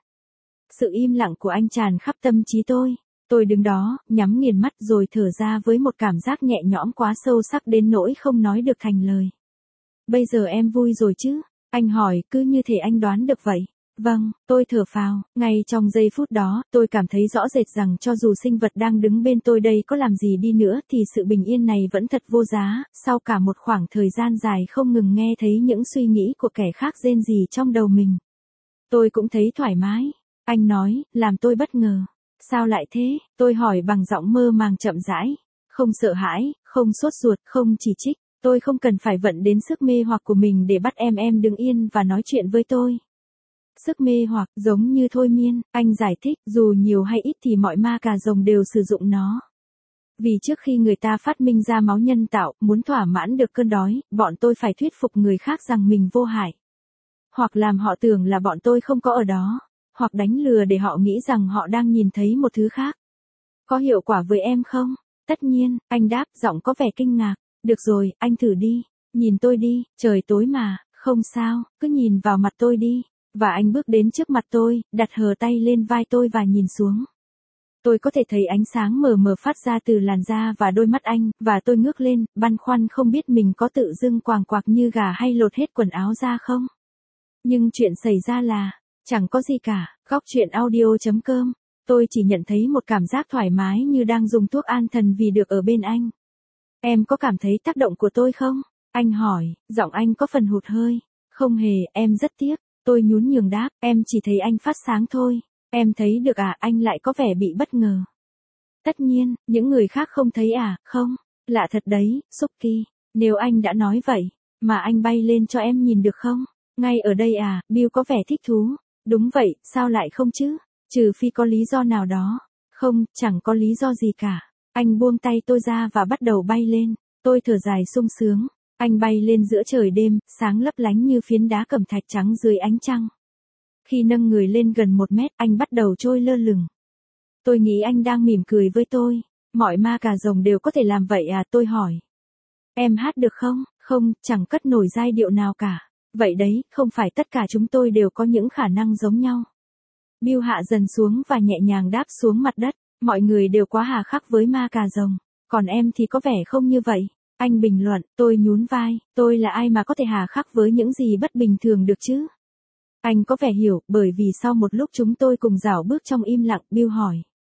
Sự im lặng của anh tràn khắp tâm trí tôi. Tôi đứng đó, nhắm nghiền mắt rồi thở ra với một cảm giác nhẹ nhõm quá sâu sắc đến nỗi không nói được thành lời. Bây giờ em vui rồi chứ? Anh hỏi, cứ như thể anh đoán được vậy. Vâng, tôi thở phào, ngay trong giây phút đó, tôi cảm thấy rõ rệt rằng cho dù sinh vật đang đứng bên tôi đây có làm gì đi nữa thì sự bình yên này vẫn thật vô giá, sau cả một khoảng thời gian dài không ngừng nghe thấy những suy nghĩ của kẻ khác rên rỉ trong đầu mình. Tôi cũng thấy thoải mái. Anh nói, làm tôi bất ngờ. Sao lại thế? Tôi hỏi bằng giọng mơ màng chậm rãi. Không sợ hãi, không sốt ruột, không chỉ trích. Tôi không cần phải vận đến sức mê hoặc của mình để bắt em đứng yên và nói chuyện với tôi. Sức mê hoặc giống như thôi miên, anh giải thích, dù nhiều hay ít thì mọi ma cà rồng đều sử dụng nó. Vì trước khi người ta phát minh ra máu nhân tạo, muốn thỏa mãn được cơn đói, bọn tôi phải thuyết phục người khác rằng mình vô hại. Hoặc làm họ tưởng là bọn tôi không có ở đó. Hoặc đánh lừa để họ nghĩ rằng họ đang nhìn thấy một thứ khác. Có hiệu quả với em không? Tất nhiên, anh đáp, giọng có vẻ kinh ngạc. Được rồi, anh thử đi. Nhìn tôi đi, trời tối mà, không sao, cứ nhìn vào mặt tôi đi. Và anh bước đến trước mặt tôi, đặt hờ tay lên vai tôi và nhìn xuống. Tôi có thể thấy ánh sáng mờ mờ phát ra từ làn da và đôi mắt anh, và tôi ngước lên, băn khoăn không biết mình có tự dưng quàng quạc như gà hay lột hết quần áo ra không. Nhưng chuyện xảy ra là, chẳng có gì cả. Góc truyện audio.com. Tôi chỉ nhận thấy một cảm giác thoải mái như đang dùng thuốc an thần vì được ở bên anh. Em có cảm thấy tác động của tôi không? Anh hỏi, giọng anh có phần hụt hơi. Không hề, em rất tiếc. Tôi nhún nhường đáp, em chỉ thấy anh phát sáng thôi. Em thấy được à? Anh lại có vẻ bị bất ngờ. Tất nhiên, những người khác không thấy à? Không. Lạ thật đấy, Suki. Nếu anh đã nói vậy, mà anh bay lên cho em nhìn được không? Ngay ở đây à? Bill có vẻ thích thú. Đúng vậy, sao lại không chứ? Trừ phi có lý do nào đó. Không, chẳng có lý do gì cả. Anh buông tay tôi ra và bắt đầu bay lên. Tôi thở dài sung sướng. Anh bay lên giữa trời đêm, sáng lấp lánh như phiến đá cẩm thạch trắng dưới ánh trăng. Khi nâng người lên gần 1 mét, anh bắt đầu trôi lơ lửng. Tôi nghĩ anh đang mỉm cười với tôi. Mọi ma cà rồng đều có thể làm vậy à? Tôi hỏi. Em hát được không? Không, chẳng cất nổi giai điệu nào cả. Vậy đấy, không phải tất cả chúng tôi đều có những khả năng giống nhau. Bill hạ dần xuống và nhẹ nhàng đáp xuống mặt đất. Mọi người đều quá hà khắc với ma cà rồng. Còn em thì có vẻ không như vậy. Anh bình luận, tôi nhún vai. Tôi là ai mà có thể hà khắc với những gì bất bình thường được chứ? Anh có vẻ hiểu, bởi vì sau một lúc chúng tôi cùng rảo bước trong im lặng, Bill hỏi.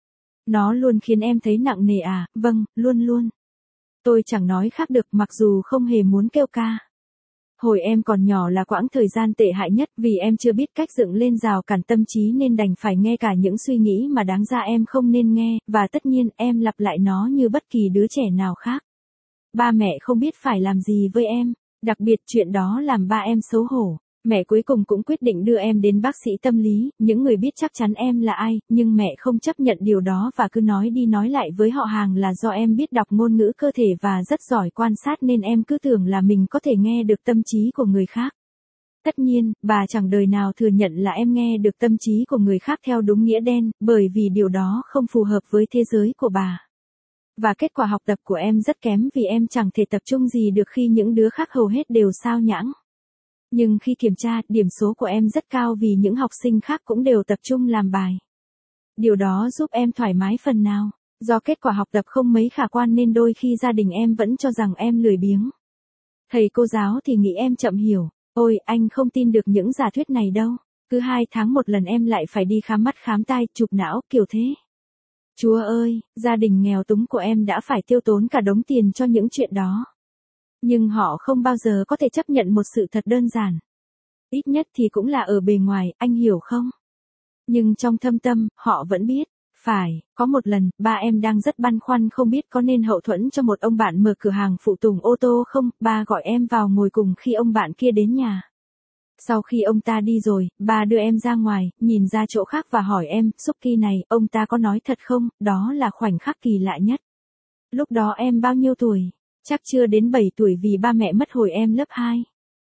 Nó luôn khiến em thấy nặng nề à? Vâng, luôn luôn. Tôi chẳng nói khác được mặc dù không hề muốn kêu ca. Hồi em còn nhỏ là quãng thời gian tệ hại nhất vì em chưa biết cách dựng lên rào cản tâm trí nên đành phải nghe cả những suy nghĩ mà đáng ra em không nên nghe, và tất nhiên em lặp lại nó như bất kỳ đứa trẻ nào khác. Ba mẹ không biết phải làm gì với em, đặc biệt chuyện đó làm ba em xấu hổ. Mẹ cuối cùng cũng quyết định đưa em đến bác sĩ tâm lý, những người biết chắc chắn em là ai, nhưng mẹ không chấp nhận điều đó và cứ nói đi nói lại với họ hàng là do em biết đọc ngôn ngữ cơ thể và rất giỏi quan sát nên em cứ tưởng là mình có thể nghe được tâm trí của người khác. Tất nhiên, bà chẳng đời nào thừa nhận là em nghe được tâm trí của người khác theo đúng nghĩa đen, bởi vì điều đó không phù hợp với thế giới của bà. Và kết quả học tập của em rất kém vì em chẳng thể tập trung gì được khi những đứa khác hầu hết đều sao nhãng. Nhưng khi kiểm tra, điểm số của em rất cao vì những học sinh khác cũng đều tập trung làm bài. Điều đó giúp em thoải mái phần nào. Do kết quả học tập không mấy khả quan nên đôi khi gia đình em vẫn cho rằng em lười biếng. Thầy cô giáo thì nghĩ em chậm hiểu. Ôi, anh không tin được những giả thuyết này đâu. Cứ 2 tháng một lần em lại phải đi khám mắt khám tai, chụp não, kiểu thế. Chúa ơi, gia đình nghèo túng của em đã phải tiêu tốn cả đống tiền cho những chuyện đó. Nhưng họ không bao giờ có thể chấp nhận một sự thật đơn giản. Ít nhất thì cũng là ở bề ngoài, anh hiểu không? Nhưng trong thâm tâm, họ vẫn biết. Phải, có một lần, ba em đang rất băn khoăn không biết có nên hậu thuẫn cho một ông bạn mở cửa hàng phụ tùng ô tô không, ba gọi em vào ngồi cùng khi ông bạn kia đến nhà. Sau khi ông ta đi rồi, ba đưa em ra ngoài, nhìn ra chỗ khác và hỏi em, Suki này, ông ta có nói thật không, đó là khoảnh khắc kỳ lạ nhất. Lúc đó em bao nhiêu tuổi? Chắc chưa đến 7 tuổi vì ba mẹ mất hồi em lớp 2.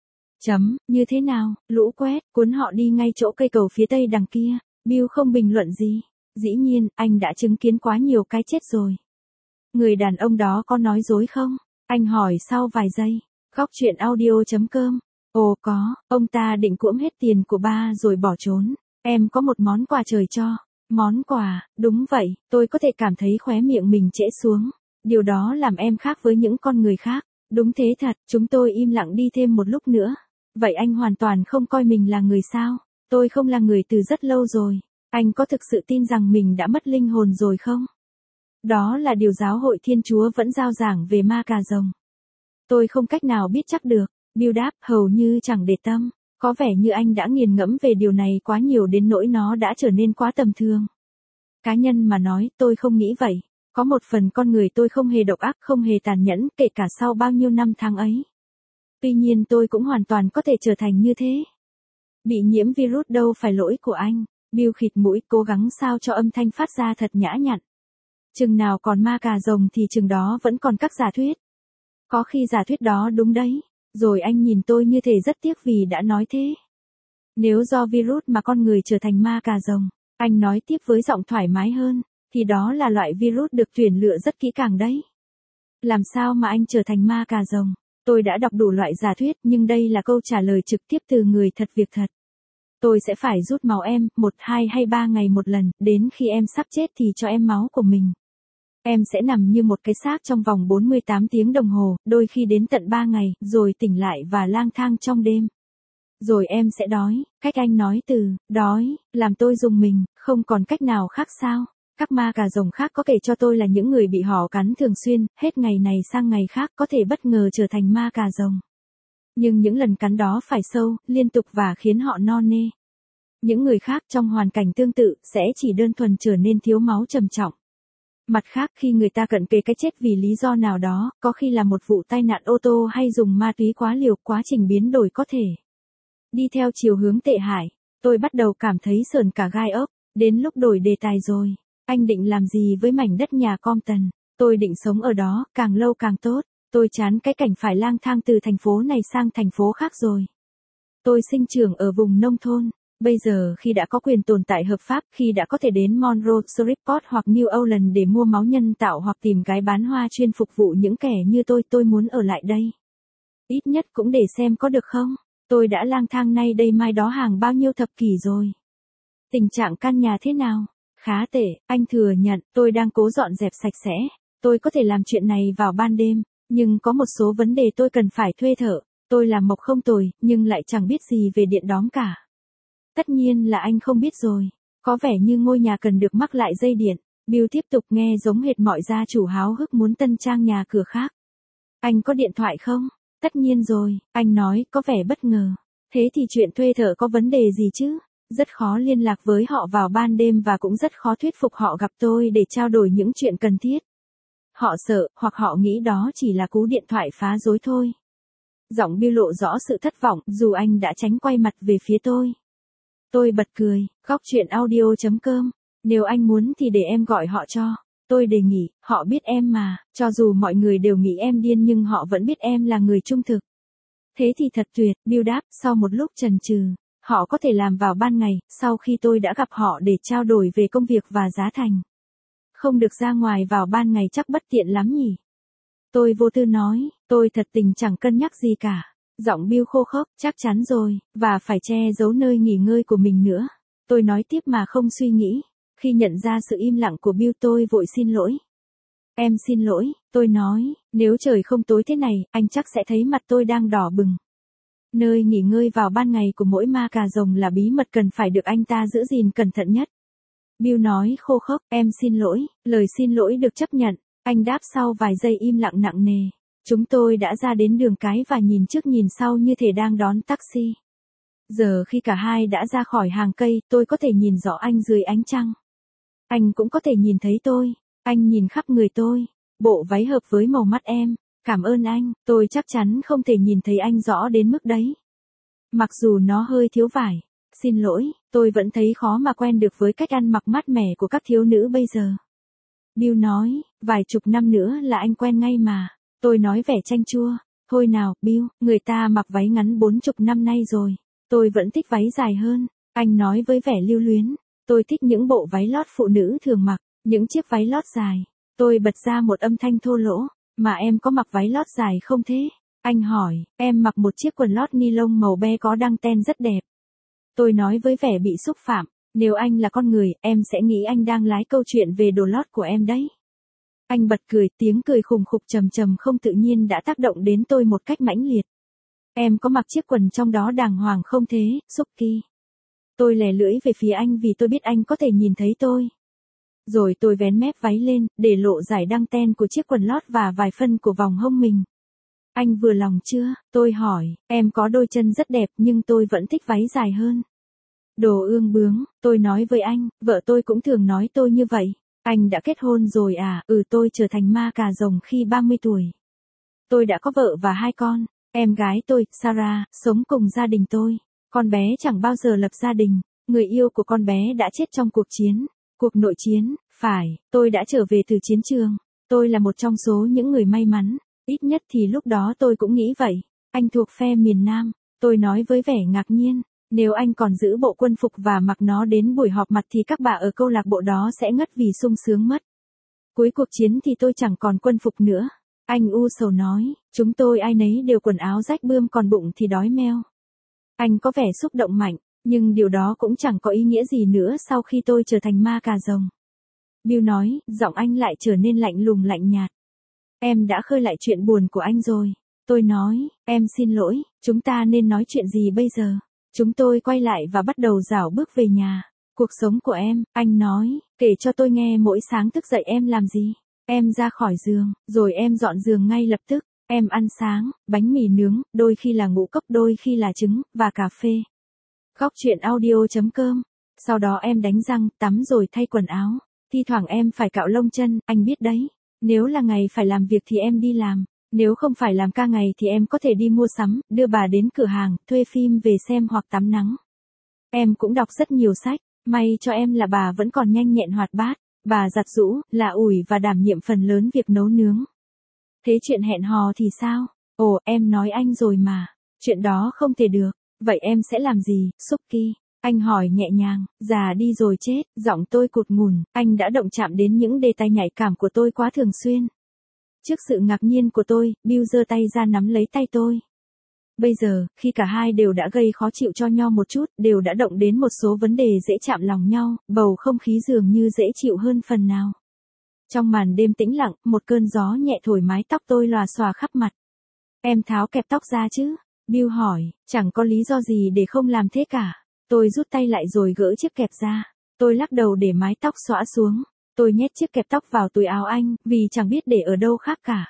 Như thế nào, lũ quét, cuốn họ đi ngay chỗ cây cầu phía tây đằng kia. Bill không bình luận gì. Dĩ nhiên, anh đã chứng kiến quá nhiều cái chết rồi. Người đàn ông đó có nói dối không? Anh hỏi sau vài giây. Góc chuyện audio.com. Ồ có, ông ta định cưỡng hết tiền của ba rồi bỏ trốn. Em có một món quà trời cho. Món quà, đúng vậy, tôi có thể cảm thấy khóe miệng mình trễ xuống. Điều đó làm em khác với những con người khác. Đúng thế thật, chúng tôi im lặng đi thêm một lúc nữa. Vậy anh hoàn toàn không coi mình là người sao? Tôi không là người từ rất lâu rồi. Anh có thực sự tin rằng mình đã mất linh hồn rồi không? Đó là điều giáo hội Thiên Chúa vẫn giao giảng về ma cà rồng. Tôi không cách nào biết chắc được. Bill đáp hầu như chẳng để tâm. Có vẻ như anh đã nghiền ngẫm về điều này quá nhiều đến nỗi nó đã trở nên quá tầm thường. Cá nhân mà nói, tôi không nghĩ vậy. Có một phần con người tôi không hề độc ác, không hề tàn nhẫn, kể cả sau bao nhiêu năm tháng ấy. Tuy nhiên tôi cũng hoàn toàn có thể trở thành như thế. Bị nhiễm virus đâu phải lỗi của anh. Bill khịt mũi, cố gắng sao cho âm thanh phát ra thật nhã nhặn. Chừng nào còn ma cà rồng thì chừng đó vẫn còn các giả thuyết. Có khi giả thuyết đó đúng đấy. Rồi anh nhìn tôi như thể rất tiếc vì đã nói thế. Nếu do virus mà con người trở thành ma cà rồng, anh nói tiếp với giọng thoải mái hơn, thì đó là loại virus được tuyển lựa rất kỹ càng đấy. Làm sao mà anh trở thành ma cà rồng? Tôi đã đọc đủ loại giả thuyết nhưng đây là câu trả lời trực tiếp từ người thật việc thật. Tôi sẽ phải rút máu em, 1, 2 hay 3 ngày một lần, đến khi em sắp chết thì cho em máu của mình. Em sẽ nằm như một cái xác trong vòng 48 tiếng đồng hồ, đôi khi đến tận 3 ngày, rồi tỉnh lại và lang thang trong đêm. Rồi em sẽ đói, cách anh nói từ, đói, làm tôi rùng mình, không còn cách nào khác sao? Các ma cà rồng khác có kể cho tôi là những người bị họ cắn thường xuyên, hết ngày này sang ngày khác có thể bất ngờ trở thành ma cà rồng. Nhưng những lần cắn đó phải sâu, liên tục và khiến họ no nê. Những người khác trong hoàn cảnh tương tự sẽ chỉ đơn thuần trở nên thiếu máu trầm trọng. Mặt khác khi người ta cận kề cái chết vì lý do nào đó, có khi là một vụ tai nạn ô tô hay dùng ma túy quá liều, quá trình biến đổi có thể đi theo chiều hướng tệ hại. Tôi bắt đầu cảm thấy sởn cả gai ốc. Đến lúc đổi đề tài rồi. Anh định làm gì với mảnh đất nhà Compton? Tôi định sống ở đó, càng lâu càng tốt. Tôi chán cái cảnh phải lang thang từ thành phố này sang thành phố khác rồi. Tôi sinh trưởng ở vùng nông thôn. Bây giờ khi đã có quyền tồn tại hợp pháp, khi đã có thể đến Monroe, Shreveport hoặc New Orleans để mua máu nhân tạo hoặc tìm gái bán hoa chuyên phục vụ những kẻ như tôi muốn ở lại đây. Ít nhất cũng để xem có được không. Tôi đã lang thang nay đây mai đó hàng bao nhiêu thập kỷ rồi. Tình trạng căn nhà thế nào? Khá tệ, anh thừa nhận, tôi đang cố dọn dẹp sạch sẽ. Tôi có thể làm chuyện này vào ban đêm, nhưng có một số vấn đề tôi cần phải thuê thợ. Tôi làm mộc không tồi, nhưng lại chẳng biết gì về điện đóm cả. Tất nhiên là anh không biết rồi. Có vẻ như ngôi nhà cần được mắc lại dây điện. Bill tiếp tục nghe giống hệt mọi gia chủ háo hức muốn tân trang nhà cửa khác. Anh có điện thoại không? Tất nhiên rồi, anh nói, có vẻ bất ngờ. Thế thì chuyện thuê thợ có vấn đề gì chứ? Rất khó liên lạc với họ vào ban đêm và cũng rất khó thuyết phục họ gặp tôi để trao đổi những chuyện cần thiết. Họ sợ, hoặc họ nghĩ đó chỉ là cú điện thoại phá rối thôi. Giọng Bill lộ rõ sự thất vọng, dù anh đã tránh quay mặt về phía tôi. Tôi bật cười, góc chuyện audio.com. Nếu anh muốn thì để em gọi họ cho. Tôi đề nghị, họ biết em mà, cho dù mọi người đều nghĩ em điên nhưng họ vẫn biết em là người trung thực. Thế thì thật tuyệt, Bill đáp, sau một lúc chần chừ. Họ có thể làm vào ban ngày, sau khi tôi đã gặp họ để trao đổi về công việc và giá thành. Không được ra ngoài vào ban ngày chắc bất tiện lắm nhỉ? Tôi vô tư nói, tôi thật tình chẳng cân nhắc gì cả. Giọng Bill khô khốc, chắc chắn rồi, và phải che giấu nơi nghỉ ngơi của mình nữa. Tôi nói tiếp mà không suy nghĩ. Khi nhận ra sự im lặng của Bill tôi vội xin lỗi. Em xin lỗi, tôi nói, nếu trời không tối thế này, anh chắc sẽ thấy mặt tôi đang đỏ bừng. Nơi nghỉ ngơi vào ban ngày của mỗi ma cà rồng là bí mật cần phải được anh ta giữ gìn cẩn thận nhất. Bill nói khô khốc, em xin lỗi, lời xin lỗi được chấp nhận. Anh đáp sau vài giây im lặng nặng nề. Chúng tôi đã ra đến đường cái và nhìn trước nhìn sau như thể đang đón taxi. Giờ khi cả hai đã ra khỏi hàng cây, tôi có thể nhìn rõ anh dưới ánh trăng. Anh cũng có thể nhìn thấy tôi. Anh nhìn khắp người tôi. Bộ váy hợp với màu mắt em. Cảm ơn anh, tôi chắc chắn không thể nhìn thấy anh rõ đến mức đấy. Mặc dù nó hơi thiếu vải. Xin lỗi, tôi vẫn thấy khó mà quen được với cách ăn mặc mát mẻ của các thiếu nữ bây giờ. Bill nói, vài chục năm nữa là anh quen ngay mà. Tôi nói vẻ chanh chua. Thôi nào, Bill, người ta mặc váy ngắn 40 năm nay rồi. Tôi vẫn thích váy dài hơn. Anh nói với vẻ lưu luyến. Tôi thích những bộ váy lót phụ nữ thường mặc, những chiếc váy lót dài. Tôi bật ra một âm thanh thô lỗ. Mà em có mặc váy lót dài không thế? Anh hỏi, em mặc một chiếc quần lót ni lông màu be có đăng ten rất đẹp. Tôi nói với vẻ bị xúc phạm. Nếu anh là con người, em sẽ nghĩ anh đang lái câu chuyện về đồ lót của em đấy. Anh bật cười, tiếng cười khùng khục trầm trầm không tự nhiên đã tác động đến tôi một cách mãnh liệt. Em có mặc chiếc quần trong đó đàng hoàng không thế, Suki? Tôi lè lưỡi về phía anh vì tôi biết anh có thể nhìn thấy tôi. Rồi tôi vén mép váy lên, để lộ dải đăng ten của chiếc quần lót và vài phân của vòng hông mình. Anh vừa lòng chưa? Tôi hỏi, em có đôi chân rất đẹp nhưng tôi vẫn thích váy dài hơn. Đồ ương bướng, tôi nói với anh, vợ tôi cũng thường nói tôi như vậy. Anh đã kết hôn rồi à? Tôi trở thành ma cà rồng khi 30 tuổi. Tôi đã có vợ và 2 con. Em gái tôi, Sarah, sống cùng gia đình tôi. Con bé chẳng bao giờ lập gia đình. Người yêu của con bé đã chết trong cuộc chiến. Cuộc nội chiến, phải, tôi đã trở về từ chiến trường. Tôi là một trong số những người may mắn. Ít nhất thì lúc đó tôi cũng nghĩ vậy. Anh thuộc phe miền Nam. Tôi nói với vẻ ngạc nhiên. Nếu anh còn giữ bộ quân phục và mặc nó đến buổi họp mặt thì các bà ở câu lạc bộ đó sẽ ngất vì sung sướng mất. Cuối cuộc chiến thì tôi chẳng còn quân phục nữa. Anh u sầu nói, chúng tôi ai nấy đều quần áo rách bươm còn bụng thì đói meo. Anh có vẻ xúc động mạnh, nhưng điều đó cũng chẳng có ý nghĩa gì nữa sau khi tôi trở thành ma cà rồng. Bill nói, giọng anh lại trở nên lạnh lùng lạnh nhạt. Em đã khơi lại chuyện buồn của anh rồi. Tôi nói, em xin lỗi, chúng ta nên nói chuyện gì bây giờ? Chúng tôi quay lại và bắt đầu rảo bước về nhà. Cuộc sống của em, anh nói, kể cho tôi nghe mỗi sáng thức dậy em làm gì. Em ra khỏi giường, rồi em dọn giường ngay lập tức. Em ăn sáng, bánh mì nướng, đôi khi là ngũ cốc, đôi khi là trứng, và cà phê. Góc truyện audio.com. Sau đó em đánh răng, tắm rồi thay quần áo. Thi thoảng em phải cạo lông chân, anh biết đấy. Nếu là ngày phải làm việc thì em đi làm. Nếu không phải làm ca ngày thì em có thể đi mua sắm, đưa bà đến cửa hàng, thuê phim về xem hoặc tắm nắng. Em cũng đọc rất nhiều sách, may cho em là bà vẫn còn nhanh nhẹn hoạt bát. Bà giặt giũ, là ủi và đảm nhiệm phần lớn việc nấu nướng. Thế chuyện hẹn hò thì sao? Ồ, em nói anh rồi mà. Chuyện đó không thể được. Vậy em sẽ làm gì, Suki? Anh hỏi nhẹ nhàng, già đi rồi chết, giọng tôi cụt ngùn, anh đã động chạm đến những đề tài nhạy cảm của tôi quá thường xuyên. Trước sự ngạc nhiên của tôi, Bill giơ tay ra nắm lấy tay tôi. Bây giờ, khi cả hai đều đã gây khó chịu cho nhau một chút, đều đã động đến một số vấn đề dễ chạm lòng nhau, bầu không khí dường như dễ chịu hơn phần nào. Trong màn đêm tĩnh lặng, một cơn gió nhẹ thổi mái tóc tôi lòa xòa khắp mặt. Em tháo kẹp tóc ra chứ? Bill hỏi, chẳng có lý do gì để không làm thế cả. Tôi rút tay lại rồi gỡ chiếc kẹp ra. Tôi lắc đầu để mái tóc xõa xuống. Tôi nhét chiếc kẹp tóc vào túi áo anh, vì chẳng biết để ở đâu khác cả.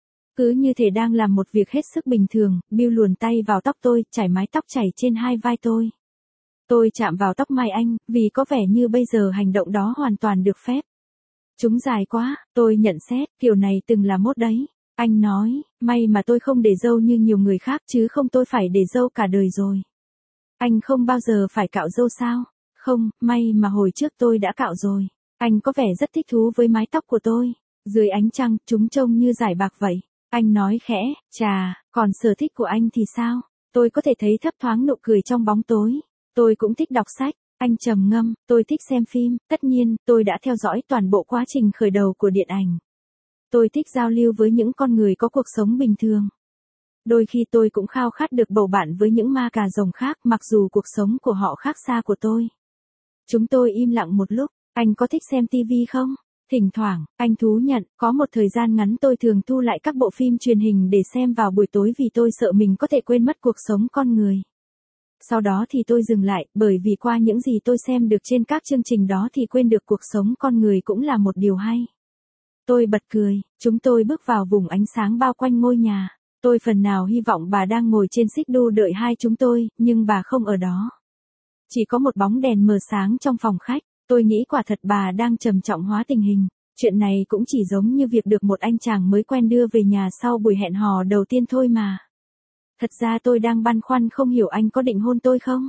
Cứ như thể đang làm một việc hết sức bình thường, Bill luồn tay vào tóc tôi, chải mái tóc chảy trên hai vai tôi. Tôi chạm vào tóc mai anh, vì có vẻ như bây giờ hành động đó hoàn toàn được phép. Chúng dài quá, tôi nhận xét, kiểu này từng là mốt đấy. Anh nói, may mà tôi không để râu như nhiều người khác chứ không tôi phải để râu cả đời rồi. Anh không bao giờ phải cạo râu sao? Không, may mà hồi trước tôi đã cạo rồi. Anh có vẻ rất thích thú với mái tóc của tôi. Dưới ánh trăng, chúng trông như dải bạc vậy. Anh nói khẽ, chà, còn sở thích của anh thì sao? Tôi có thể thấy thấp thoáng nụ cười trong bóng tối. Tôi cũng thích đọc sách. Anh trầm ngâm, tôi thích xem phim, tất nhiên, tôi đã theo dõi toàn bộ quá trình khởi đầu của điện ảnh. Tôi thích giao lưu với những con người có cuộc sống bình thường. Đôi khi tôi cũng khao khát được bầu bạn với những ma cà rồng khác mặc dù cuộc sống của họ khác xa của tôi. Chúng tôi im lặng một lúc, anh có thích xem TV không? Thỉnh thoảng, anh thú nhận, có một thời gian ngắn tôi thường thu lại các bộ phim truyền hình để xem vào buổi tối vì tôi sợ mình có thể quên mất cuộc sống con người. Sau đó thì tôi dừng lại, bởi vì qua những gì tôi xem được trên các chương trình đó thì quên được cuộc sống con người cũng là một điều hay. Tôi bật cười, chúng tôi bước vào vùng ánh sáng bao quanh ngôi nhà. Tôi phần nào hy vọng bà đang ngồi trên xích đu đợi hai chúng tôi, nhưng bà không ở đó. Chỉ có một bóng đèn mờ sáng trong phòng khách. Tôi nghĩ quả thật bà đang trầm trọng hóa tình hình. Chuyện này cũng chỉ giống như việc được một anh chàng mới quen đưa về nhà sau buổi hẹn hò đầu tiên thôi mà. Thật ra tôi đang băn khoăn không hiểu anh có định hôn tôi không?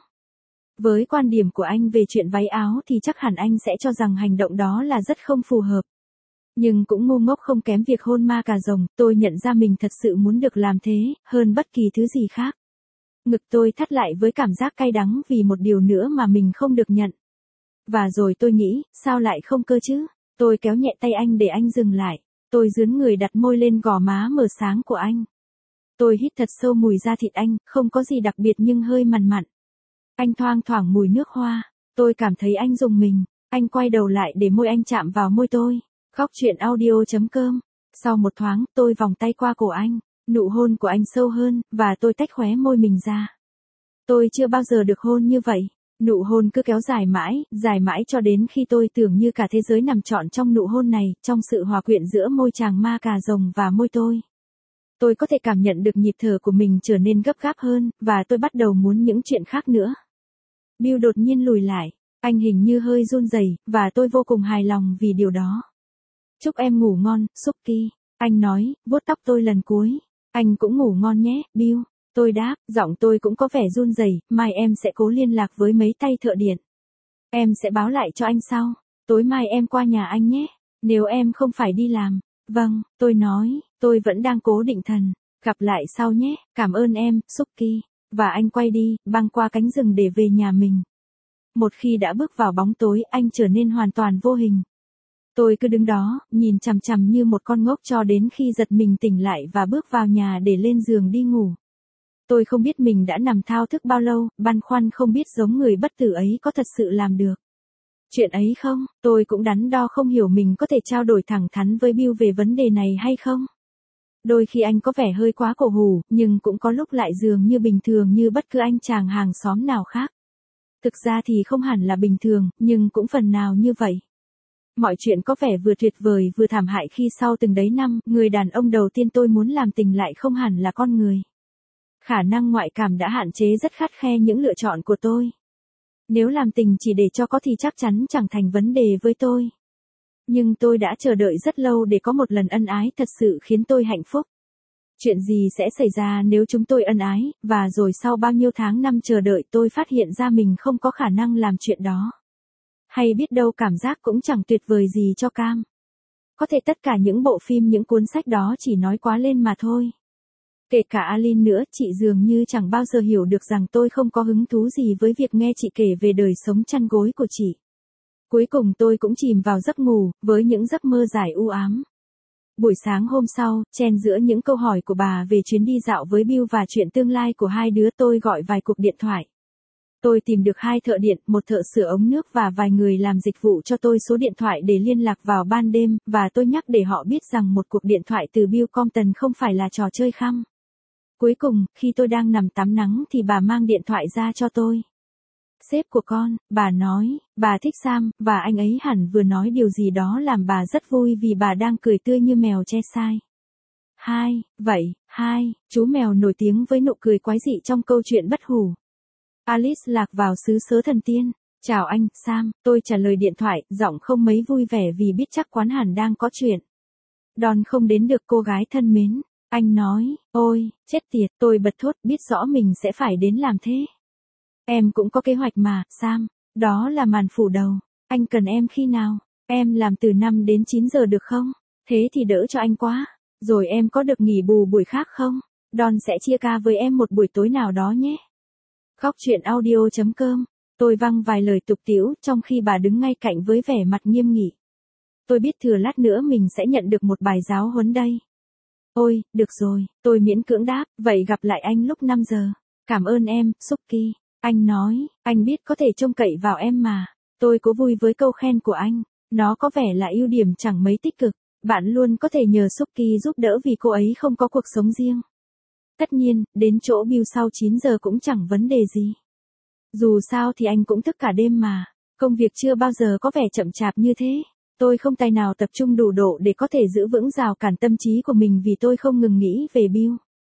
Với quan điểm của anh về chuyện váy áo thì chắc hẳn anh sẽ cho rằng hành động đó là rất không phù hợp. Nhưng cũng ngu ngốc không kém việc hôn ma cà rồng, tôi nhận ra mình thật sự muốn được làm thế, hơn bất kỳ thứ gì khác. Ngực tôi thắt lại với cảm giác cay đắng vì một điều nữa mà mình không được nhận. Và rồi tôi nghĩ, sao lại không cơ chứ? Tôi kéo nhẹ tay anh để anh dừng lại. Tôi dướn người đặt môi lên gò má mờ sáng của anh. Tôi hít thật sâu mùi da thịt anh, không có gì đặc biệt nhưng hơi mặn mặn. Anh thoang thoảng mùi nước hoa. Tôi cảm thấy anh rùng mình. Anh quay đầu lại để môi anh chạm vào môi tôi. Khóc chuyện audio.com. Sau một thoáng, tôi vòng tay qua cổ anh. Nụ hôn của anh sâu hơn, và tôi tách khóe môi mình ra. Tôi chưa bao giờ được hôn như vậy. Nụ hôn cứ kéo dài mãi cho đến khi tôi tưởng như cả thế giới nằm trọn trong nụ hôn này, trong sự hòa quyện giữa môi chàng ma cà rồng và môi tôi. Tôi có thể cảm nhận được nhịp thở của mình trở nên gấp gáp hơn, và tôi bắt đầu muốn những chuyện khác nữa. Bill đột nhiên lùi lại, anh hình như hơi run rẩy, và tôi vô cùng hài lòng vì điều đó. Chúc em ngủ ngon, Suki, anh nói, vuốt tóc tôi lần cuối. Anh cũng ngủ ngon nhé, Bill. Tôi đáp, giọng tôi cũng có vẻ run rẩy, mai em sẽ cố liên lạc với mấy tay thợ điện. Em sẽ báo lại cho anh sau. Tối mai em qua nhà anh nhé, nếu em không phải đi làm. Vâng, tôi nói, tôi vẫn đang cố định thần. Gặp lại sau nhé, cảm ơn em, Suki. Và anh quay đi, băng qua cánh rừng để về nhà mình. Một khi đã bước vào bóng tối, anh trở nên hoàn toàn vô hình. Tôi cứ đứng đó, nhìn chằm chằm như một con ngốc cho đến khi giật mình tỉnh lại và bước vào nhà để lên giường đi ngủ. Tôi không biết mình đã nằm thao thức bao lâu, băn khoăn không biết giống người bất tử ấy có thật sự làm được chuyện ấy không. Tôi cũng đắn đo không hiểu mình có thể trao đổi thẳng thắn với Bill về vấn đề này hay không. Đôi khi anh có vẻ hơi quá cổ hủ, nhưng cũng có lúc lại dường như bình thường như bất cứ anh chàng hàng xóm nào khác. Thực ra thì không hẳn là bình thường, nhưng cũng phần nào như vậy. Mọi chuyện có vẻ vừa tuyệt vời vừa thảm hại khi sau từng đấy năm, người đàn ông đầu tiên tôi muốn làm tình lại không hẳn là con người. Khả năng ngoại cảm đã hạn chế rất khắt khe những lựa chọn của tôi. Nếu làm tình chỉ để cho có thì chắc chắn chẳng thành vấn đề với tôi. Nhưng tôi đã chờ đợi rất lâu để có một lần ân ái thật sự khiến tôi hạnh phúc. Chuyện gì sẽ xảy ra nếu chúng tôi ân ái, và rồi sau bao nhiêu tháng năm chờ đợi tôi phát hiện ra mình không có khả năng làm chuyện đó. Hay biết đâu cảm giác cũng chẳng tuyệt vời gì cho cam. Có thể tất cả những bộ phim những cuốn sách đó chỉ nói quá lên mà thôi. Kể cả Aline nữa, chị dường như chẳng bao giờ hiểu được rằng tôi không có hứng thú gì với việc nghe chị kể về đời sống chăn gối của chị. Cuối cùng tôi cũng chìm vào giấc ngủ, với những giấc mơ dài u ám. Buổi sáng hôm sau, chen giữa những câu hỏi của bà về chuyến đi dạo với Bill và chuyện tương lai của hai đứa, tôi gọi vài cuộc điện thoại. Tôi tìm được 2 thợ điện, một thợ sửa ống nước và vài người làm dịch vụ cho tôi số điện thoại để liên lạc vào ban đêm, và tôi nhắc để họ biết rằng một cuộc điện thoại từ Bill Compton không phải là trò chơi khăm. Cuối cùng, khi tôi đang nằm tắm nắng thì bà mang điện thoại ra cho tôi. Sếp của con, bà nói, bà thích Sam, và anh ấy hẳn vừa nói điều gì đó làm bà rất vui vì bà đang cười tươi như mèo Cheshire. Chú mèo nổi tiếng với nụ cười quái dị trong câu chuyện bất hủ. Alice lạc vào xứ sớ thần tiên. Chào anh, Sam, tôi trả lời điện thoại, giọng không mấy vui vẻ vì biết chắc quán hẳn đang có chuyện. Don không đến được cô gái thân mến. Anh nói, ôi, chết tiệt, tôi bật thốt, biết rõ mình sẽ phải đến làm thế. Em cũng có kế hoạch mà, Sam, đó là màn phủ đầu. Anh cần em khi nào? Em làm từ 5 đến 9 giờ được không? Thế thì đỡ cho anh quá. Rồi em có được nghỉ bù buổi khác không? Don sẽ chia ca với em một buổi tối nào đó nhé. Khóc chuyện audio.com. Tôi văng vài lời tục tĩu trong khi bà đứng ngay cạnh với vẻ mặt nghiêm nghị. Tôi biết thừa lát nữa mình sẽ nhận được một bài giáo huấn đây. Ôi, được rồi, tôi miễn cưỡng đáp, vậy gặp lại anh lúc 5 giờ. Cảm ơn em, Suki. Anh nói, anh biết có thể trông cậy vào em mà. Tôi cố vui với câu khen của anh. Nó có vẻ là ưu điểm chẳng mấy tích cực. Bạn luôn có thể nhờ Suki giúp đỡ vì cô ấy không có cuộc sống riêng. Tất nhiên, đến chỗ Bill sau 9 giờ cũng chẳng vấn đề gì. Dù sao thì anh cũng thức cả đêm mà. Công việc chưa bao giờ có vẻ chậm chạp như thế. Tôi không tài nào tập trung đủ độ để có thể giữ vững rào cản tâm trí của mình vì tôi không ngừng nghĩ về Bill.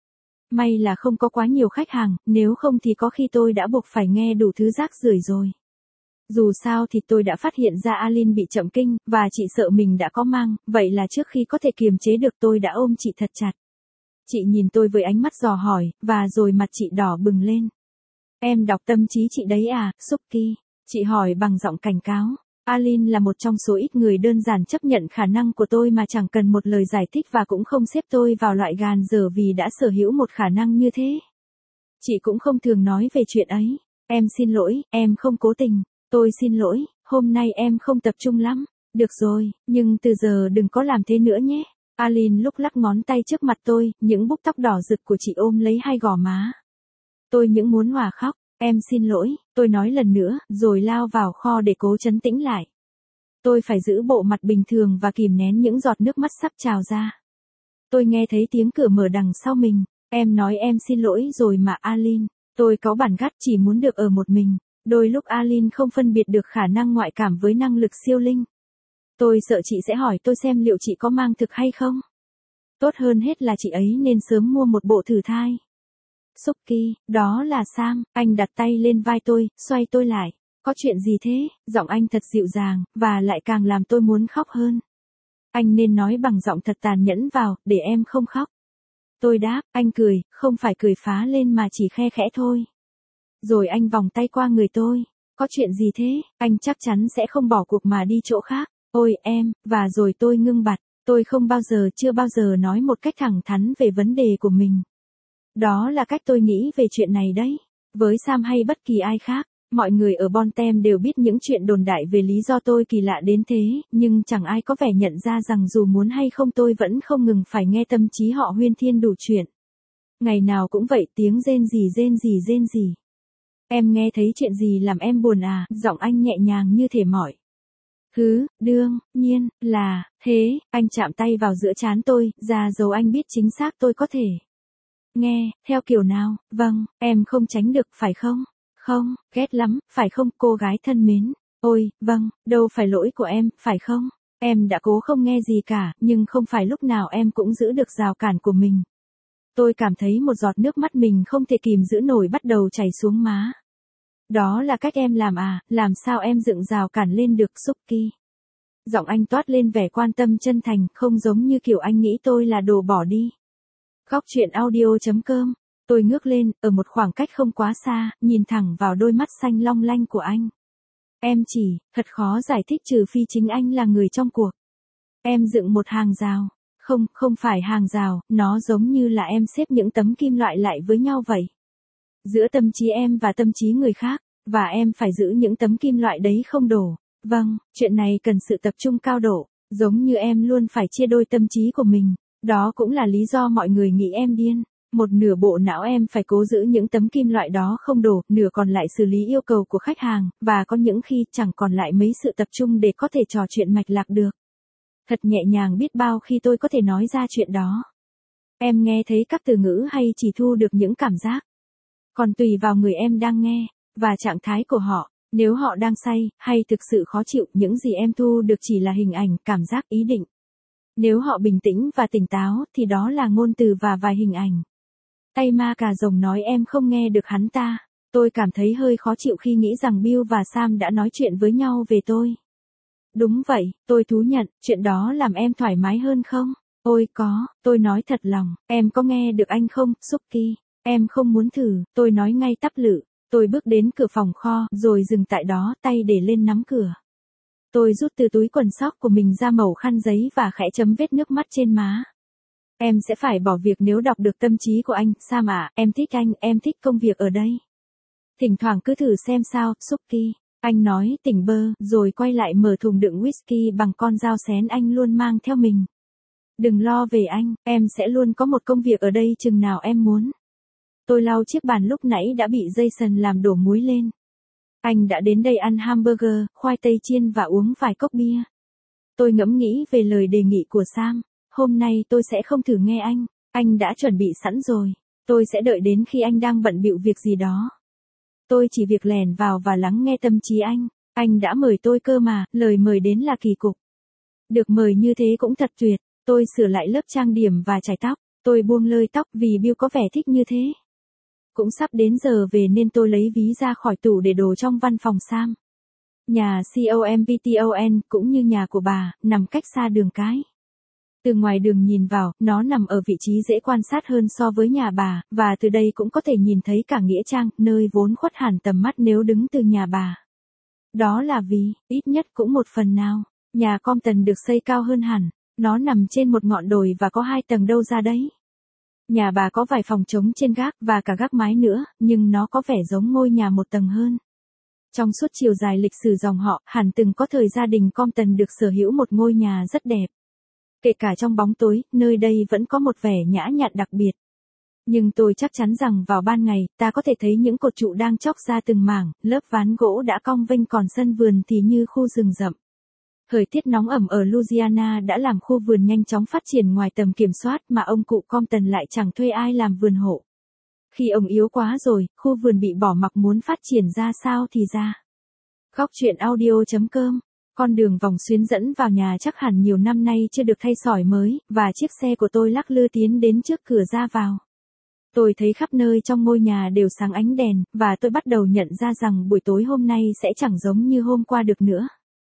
May là không có quá nhiều khách hàng, nếu không thì có khi tôi đã buộc phải nghe đủ thứ rác rưởi rồi. Dù sao thì tôi đã phát hiện ra Alin bị chậm kinh, và chị sợ mình đã có mang, vậy là trước khi có thể kiềm chế được tôi đã ôm chị thật chặt. Chị nhìn tôi với ánh mắt dò hỏi, và rồi mặt chị đỏ bừng lên. Em đọc tâm trí chị đấy à, Suki? Chị hỏi bằng giọng cảnh cáo. Alin là một trong số ít người đơn giản chấp nhận khả năng của tôi mà chẳng cần một lời giải thích và cũng không xếp tôi vào loại gàn dở vì đã sở hữu một khả năng như thế. Chị cũng không thường nói về chuyện ấy. Em xin lỗi, em không cố tình. Tôi xin lỗi, hôm nay em không tập trung lắm. Được rồi, nhưng từ giờ đừng có làm thế nữa nhé. Alin lúc lắc ngón tay trước mặt tôi, những búp tóc đỏ rực của chị ôm lấy hai gò má. Tôi những muốn hòa khóc. Em xin lỗi, tôi nói lần nữa, rồi lao vào kho để cố trấn tĩnh lại. Tôi phải giữ bộ mặt bình thường và kìm nén những giọt nước mắt sắp trào ra. Tôi nghe thấy tiếng cửa mở đằng sau mình. Em nói em xin lỗi rồi mà Alin. Tôi cáu bản gắt chỉ muốn được ở một mình. Đôi lúc Alin không phân biệt được khả năng ngoại cảm với năng lực siêu linh. Tôi sợ chị sẽ hỏi tôi xem liệu chị có mang thực hay không. Tốt hơn hết là chị ấy nên sớm mua một bộ thử thai. Suki, đó là Sam, anh đặt tay lên vai tôi, xoay tôi lại. Có chuyện gì thế? Giọng anh thật dịu dàng, và lại càng làm tôi muốn khóc hơn. Anh nên nói bằng giọng thật tàn nhẫn vào, để em không khóc. Tôi đáp, anh cười, không phải cười phá lên mà chỉ khe khẽ thôi. Rồi anh vòng tay qua người tôi. Có chuyện gì thế? Anh chắc chắn sẽ không bỏ cuộc mà đi chỗ khác. Ôi em, và rồi tôi ngưng bặt. Tôi không bao giờ chưa bao giờ nói một cách thẳng thắn về vấn đề của mình. Đó là cách tôi nghĩ về chuyện này đấy. Với Sam hay bất kỳ ai khác, mọi người ở Bontem đều biết những chuyện đồn đại về lý do tôi kỳ lạ đến thế, nhưng chẳng ai có vẻ nhận ra rằng dù muốn hay không tôi vẫn không ngừng phải nghe tâm trí họ huyên thuyên đủ chuyện. Ngày nào cũng vậy, tiếng rên rỉ rên rỉ rên rỉ. Em nghe thấy chuyện gì làm em buồn à? Giọng anh nhẹ nhàng như thể mỏi. Đương nhiên là thế. Anh chạm tay vào giữa trán tôi, ra dấu anh biết chính xác tôi có thể nghe theo kiểu nào. Vâng, em không tránh được, phải không? Không, ghét lắm, phải không, cô gái thân mến? Ôi, vâng, đâu phải lỗi của em, phải không? Em đã cố không nghe gì cả, nhưng không phải lúc nào em cũng giữ được rào cản của mình. Tôi cảm thấy một giọt nước mắt mình không thể kìm giữ nổi bắt đầu chảy xuống má. Đó là cách em làm à, làm sao em dựng rào cản lên được, Suki? Giọng anh toát lên vẻ quan tâm chân thành, không giống như kiểu anh nghĩ tôi là đồ bỏ đi. Góc truyện audio.com. Tôi ngước lên, ở một khoảng cách không quá xa, nhìn thẳng vào đôi mắt xanh long lanh của anh. Em chỉ, thật khó giải thích trừ phi chính anh là người trong cuộc. Em dựng một hàng rào. Không, không phải hàng rào, nó giống như là em xếp những tấm kim loại lại với nhau vậy. Giữa tâm trí em và tâm trí người khác, và em phải giữ những tấm kim loại đấy không đổ. Vâng, chuyện này cần sự tập trung cao độ, giống như em luôn phải chia đôi tâm trí của mình. Đó cũng là lý do mọi người nghĩ em điên. Một nửa bộ não em phải cố giữ những tấm kim loại đó không đổ, nửa còn lại xử lý yêu cầu của khách hàng, và có những khi chẳng còn lại mấy sự tập trung để có thể trò chuyện mạch lạc được. Thật nhẹ nhàng biết bao khi tôi có thể nói ra chuyện đó. Em nghe thấy các từ ngữ hay chỉ thu được những cảm giác? Còn tùy vào người em đang nghe, và trạng thái của họ. Nếu họ đang say, hay thực sự khó chịu, những gì em thu được chỉ là hình ảnh, cảm giác, ý định. Nếu họ bình tĩnh và tỉnh táo, thì đó là ngôn từ và vài hình ảnh. Tay ma cà rồng nói em không nghe được hắn ta. Tôi cảm thấy hơi khó chịu khi nghĩ rằng Bill và Sam đã nói chuyện với nhau về tôi. Đúng vậy, tôi thú nhận, chuyện đó làm em thoải mái hơn không? Ôi có, tôi nói thật lòng, em có nghe được anh không, Suki? Em không muốn thử, tôi nói ngay tắp lự. Tôi bước đến cửa phòng kho, rồi dừng tại đó, tay để lên nắm cửa. Tôi rút từ túi quần sóc của mình ra mẩu khăn giấy và khẽ chấm vết nước mắt trên má. Em sẽ phải bỏ việc nếu đọc được tâm trí của anh, Sam à, em thích anh, em thích công việc ở đây. Thỉnh thoảng cứ thử xem sao, Suki. Anh nói, tỉnh bơ, rồi quay lại mở thùng đựng whisky bằng con dao xén anh luôn mang theo mình. Đừng lo về anh, em sẽ luôn có một công việc ở đây chừng nào em muốn. Tôi lau chiếc bàn lúc nãy đã bị Jason làm đổ muối lên. Anh đã đến đây ăn hamburger, khoai tây chiên và uống vài cốc bia. Tôi ngẫm nghĩ về lời đề nghị của Sam. Hôm nay tôi sẽ không thử nghe anh đã chuẩn bị sẵn rồi. Tôi sẽ đợi đến khi anh đang bận bịu việc gì đó. Tôi chỉ việc lèn vào và lắng nghe tâm trí anh đã mời tôi cơ mà, lời mời đến là kỳ cục. Được mời như thế cũng thật tuyệt, tôi sửa lại lớp trang điểm và chải tóc. Tôi buông lơi tóc vì Bill có vẻ thích như thế. Cũng sắp đến giờ về nên tôi lấy ví ra khỏi tủ để đồ trong văn phòng Sam. Nhà Compton cũng như nhà của bà, nằm cách xa đường cái. Từ ngoài đường nhìn vào, nó nằm ở vị trí dễ quan sát hơn so với nhà bà, và từ đây cũng có thể nhìn thấy cả nghĩa trang, nơi vốn khuất hẳn tầm mắt nếu đứng từ nhà bà. Đó là vì, ít nhất cũng một phần nào, nhà Compton được xây cao hơn hẳn, nó nằm trên một ngọn đồi và có 2 tầng đâu ra đấy. Nhà bà có vài phòng trống trên gác và cả gác mái nữa, nhưng nó có vẻ giống ngôi nhà 1 tầng hơn. Trong suốt chiều dài lịch sử dòng họ, hẳn từng có thời gia đình Compton được sở hữu một ngôi nhà rất đẹp. Kể cả trong bóng tối, nơi đây vẫn có một vẻ nhã nhặn đặc biệt. Nhưng tôi chắc chắn rằng vào ban ngày, ta có thể thấy những cột trụ đang chóc ra từng mảng, lớp ván gỗ đã cong vênh còn sân vườn thì như khu rừng rậm. Thời tiết nóng ẩm ở Louisiana đã làm khu vườn nhanh chóng phát triển ngoài tầm kiểm soát mà ông cụ Compton lại chẳng thuê ai làm vườn hộ. Khi ông yếu quá rồi, khu vườn bị bỏ mặc muốn phát triển ra sao thì ra. Góc truyện audio.com. Con đường vòng xuyến dẫn vào nhà chắc hẳn nhiều năm nay chưa được thay sỏi mới, và chiếc xe của tôi lắc lư tiến đến trước cửa ra vào. Tôi thấy khắp nơi trong ngôi nhà đều sáng ánh đèn, và tôi bắt đầu nhận ra rằng buổi tối hôm nay sẽ chẳng giống như hôm qua được nữa.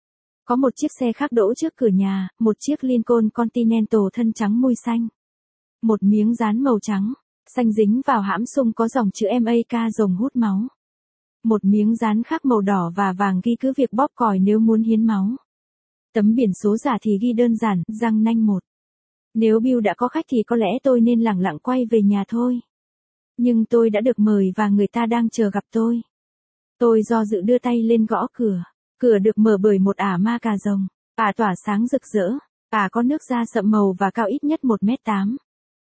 Có một chiếc xe khác đỗ trước cửa nhà, một chiếc Lincoln Continental thân trắng mui xanh. Một miếng dán màu trắng, xanh dính vào hãm sung có dòng chữ MAK rồng hút máu. Một miếng dán khác màu đỏ và vàng ghi cứ việc bóp còi nếu muốn hiến máu. Tấm biển số giả thì ghi đơn giản, răng nanh 1. Nếu Bill đã có khách thì có lẽ tôi nên lẳng lặng quay về nhà thôi. Nhưng tôi đã được mời và người ta đang chờ gặp tôi. Tôi do dự đưa tay lên gõ cửa. Cửa được mở bởi một ả ma cà rồng. Ả tỏa sáng rực rỡ. Ả có nước da sậm màu và cao ít nhất 1m8.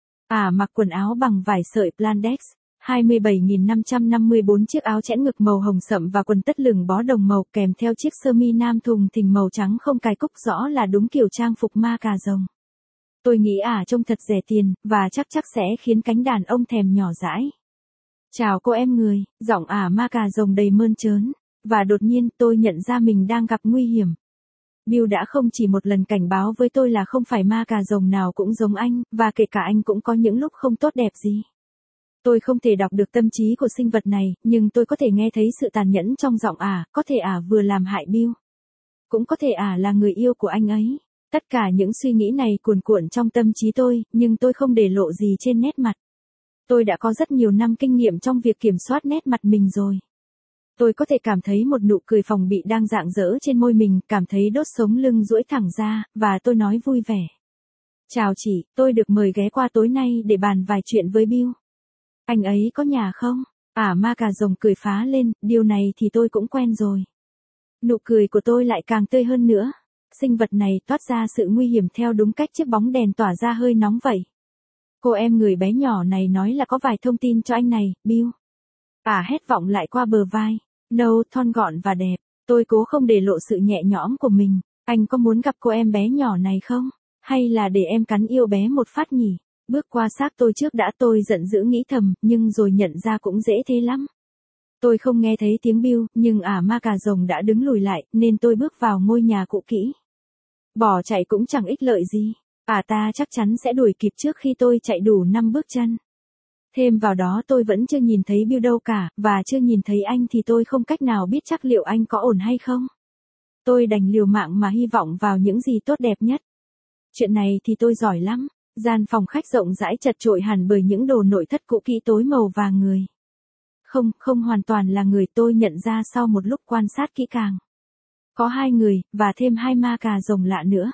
Ả mặc quần áo bằng vải sợi Plandex. 27.554 chiếc áo chẽn ngực màu hồng sậm và quần tất lửng bó đồng màu kèm theo chiếc sơ mi nam thùng thình màu trắng không cài cúc rõ là đúng kiểu trang phục ma cà rồng. Tôi nghĩ ả trông thật rẻ tiền, và chắc sẽ khiến cánh đàn ông thèm nhỏ dãi. Chào cô em người, giọng ả ma cà rồng đầy mơn trớn. Và đột nhiên tôi nhận ra mình đang gặp nguy hiểm. Bill đã không chỉ một lần cảnh báo với tôi là không phải ma cà rồng nào cũng giống anh, và kể cả anh cũng có những lúc không tốt đẹp gì. Tôi không thể đọc được tâm trí của sinh vật này, nhưng tôi có thể nghe thấy sự tàn nhẫn trong giọng ả, có thể ả vừa làm hại Bill. Cũng có thể ả là người yêu của anh ấy. Tất cả những suy nghĩ này cuồn cuộn trong tâm trí tôi, nhưng tôi không để lộ gì trên nét mặt. Tôi đã có rất nhiều năm kinh nghiệm trong việc kiểm soát nét mặt mình rồi. Tôi có thể cảm thấy một nụ cười phòng bị đang rạng rỡ trên môi mình, cảm thấy đốt sống lưng duỗi thẳng ra, và tôi nói vui vẻ. Chào chị, tôi được mời ghé qua tối nay để bàn vài chuyện với Bill. Anh ấy có nhà không? Ả ma cà rồng cười phá lên, điều này thì tôi cũng quen rồi. Nụ cười của tôi lại càng tươi hơn nữa. Sinh vật này toát ra sự nguy hiểm theo đúng cách chiếc bóng đèn tỏa ra hơi nóng vậy. Cô em người bé nhỏ này nói là có vài thông tin cho anh này, Bill. Ả hét vọng lại qua bờ vai. Nâu, thon gọn và đẹp. Tôi cố không để lộ sự nhẹ nhõm của mình. Anh có muốn gặp cô em bé nhỏ này không? Hay là để em cắn yêu bé một phát nhỉ? Bước qua xác tôi trước đã, tôi giận dữ nghĩ thầm, nhưng rồi nhận ra cũng dễ thế lắm. Tôi không nghe thấy tiếng Bill, nhưng ả ma cà rồng đã đứng lùi lại, nên tôi bước vào ngôi nhà cũ kỹ. Bỏ chạy cũng chẳng ích lợi gì. Ả ta chắc chắn sẽ đuổi kịp trước khi tôi chạy đủ 5 bước chân. Thêm vào đó tôi vẫn chưa nhìn thấy Bill đâu cả, và chưa nhìn thấy anh thì tôi không cách nào biết chắc liệu anh có ổn hay không. Tôi đành liều mạng mà hy vọng vào những gì tốt đẹp nhất. Chuyện này thì tôi giỏi lắm. Gian phòng khách rộng rãi chật chội hẳn bởi những đồ nội thất cũ kỹ tối màu vàng người. Không hoàn toàn là người, tôi nhận ra sau một lúc quan sát kỹ càng. Có 2 người, và thêm 2 ma cà rồng lạ nữa.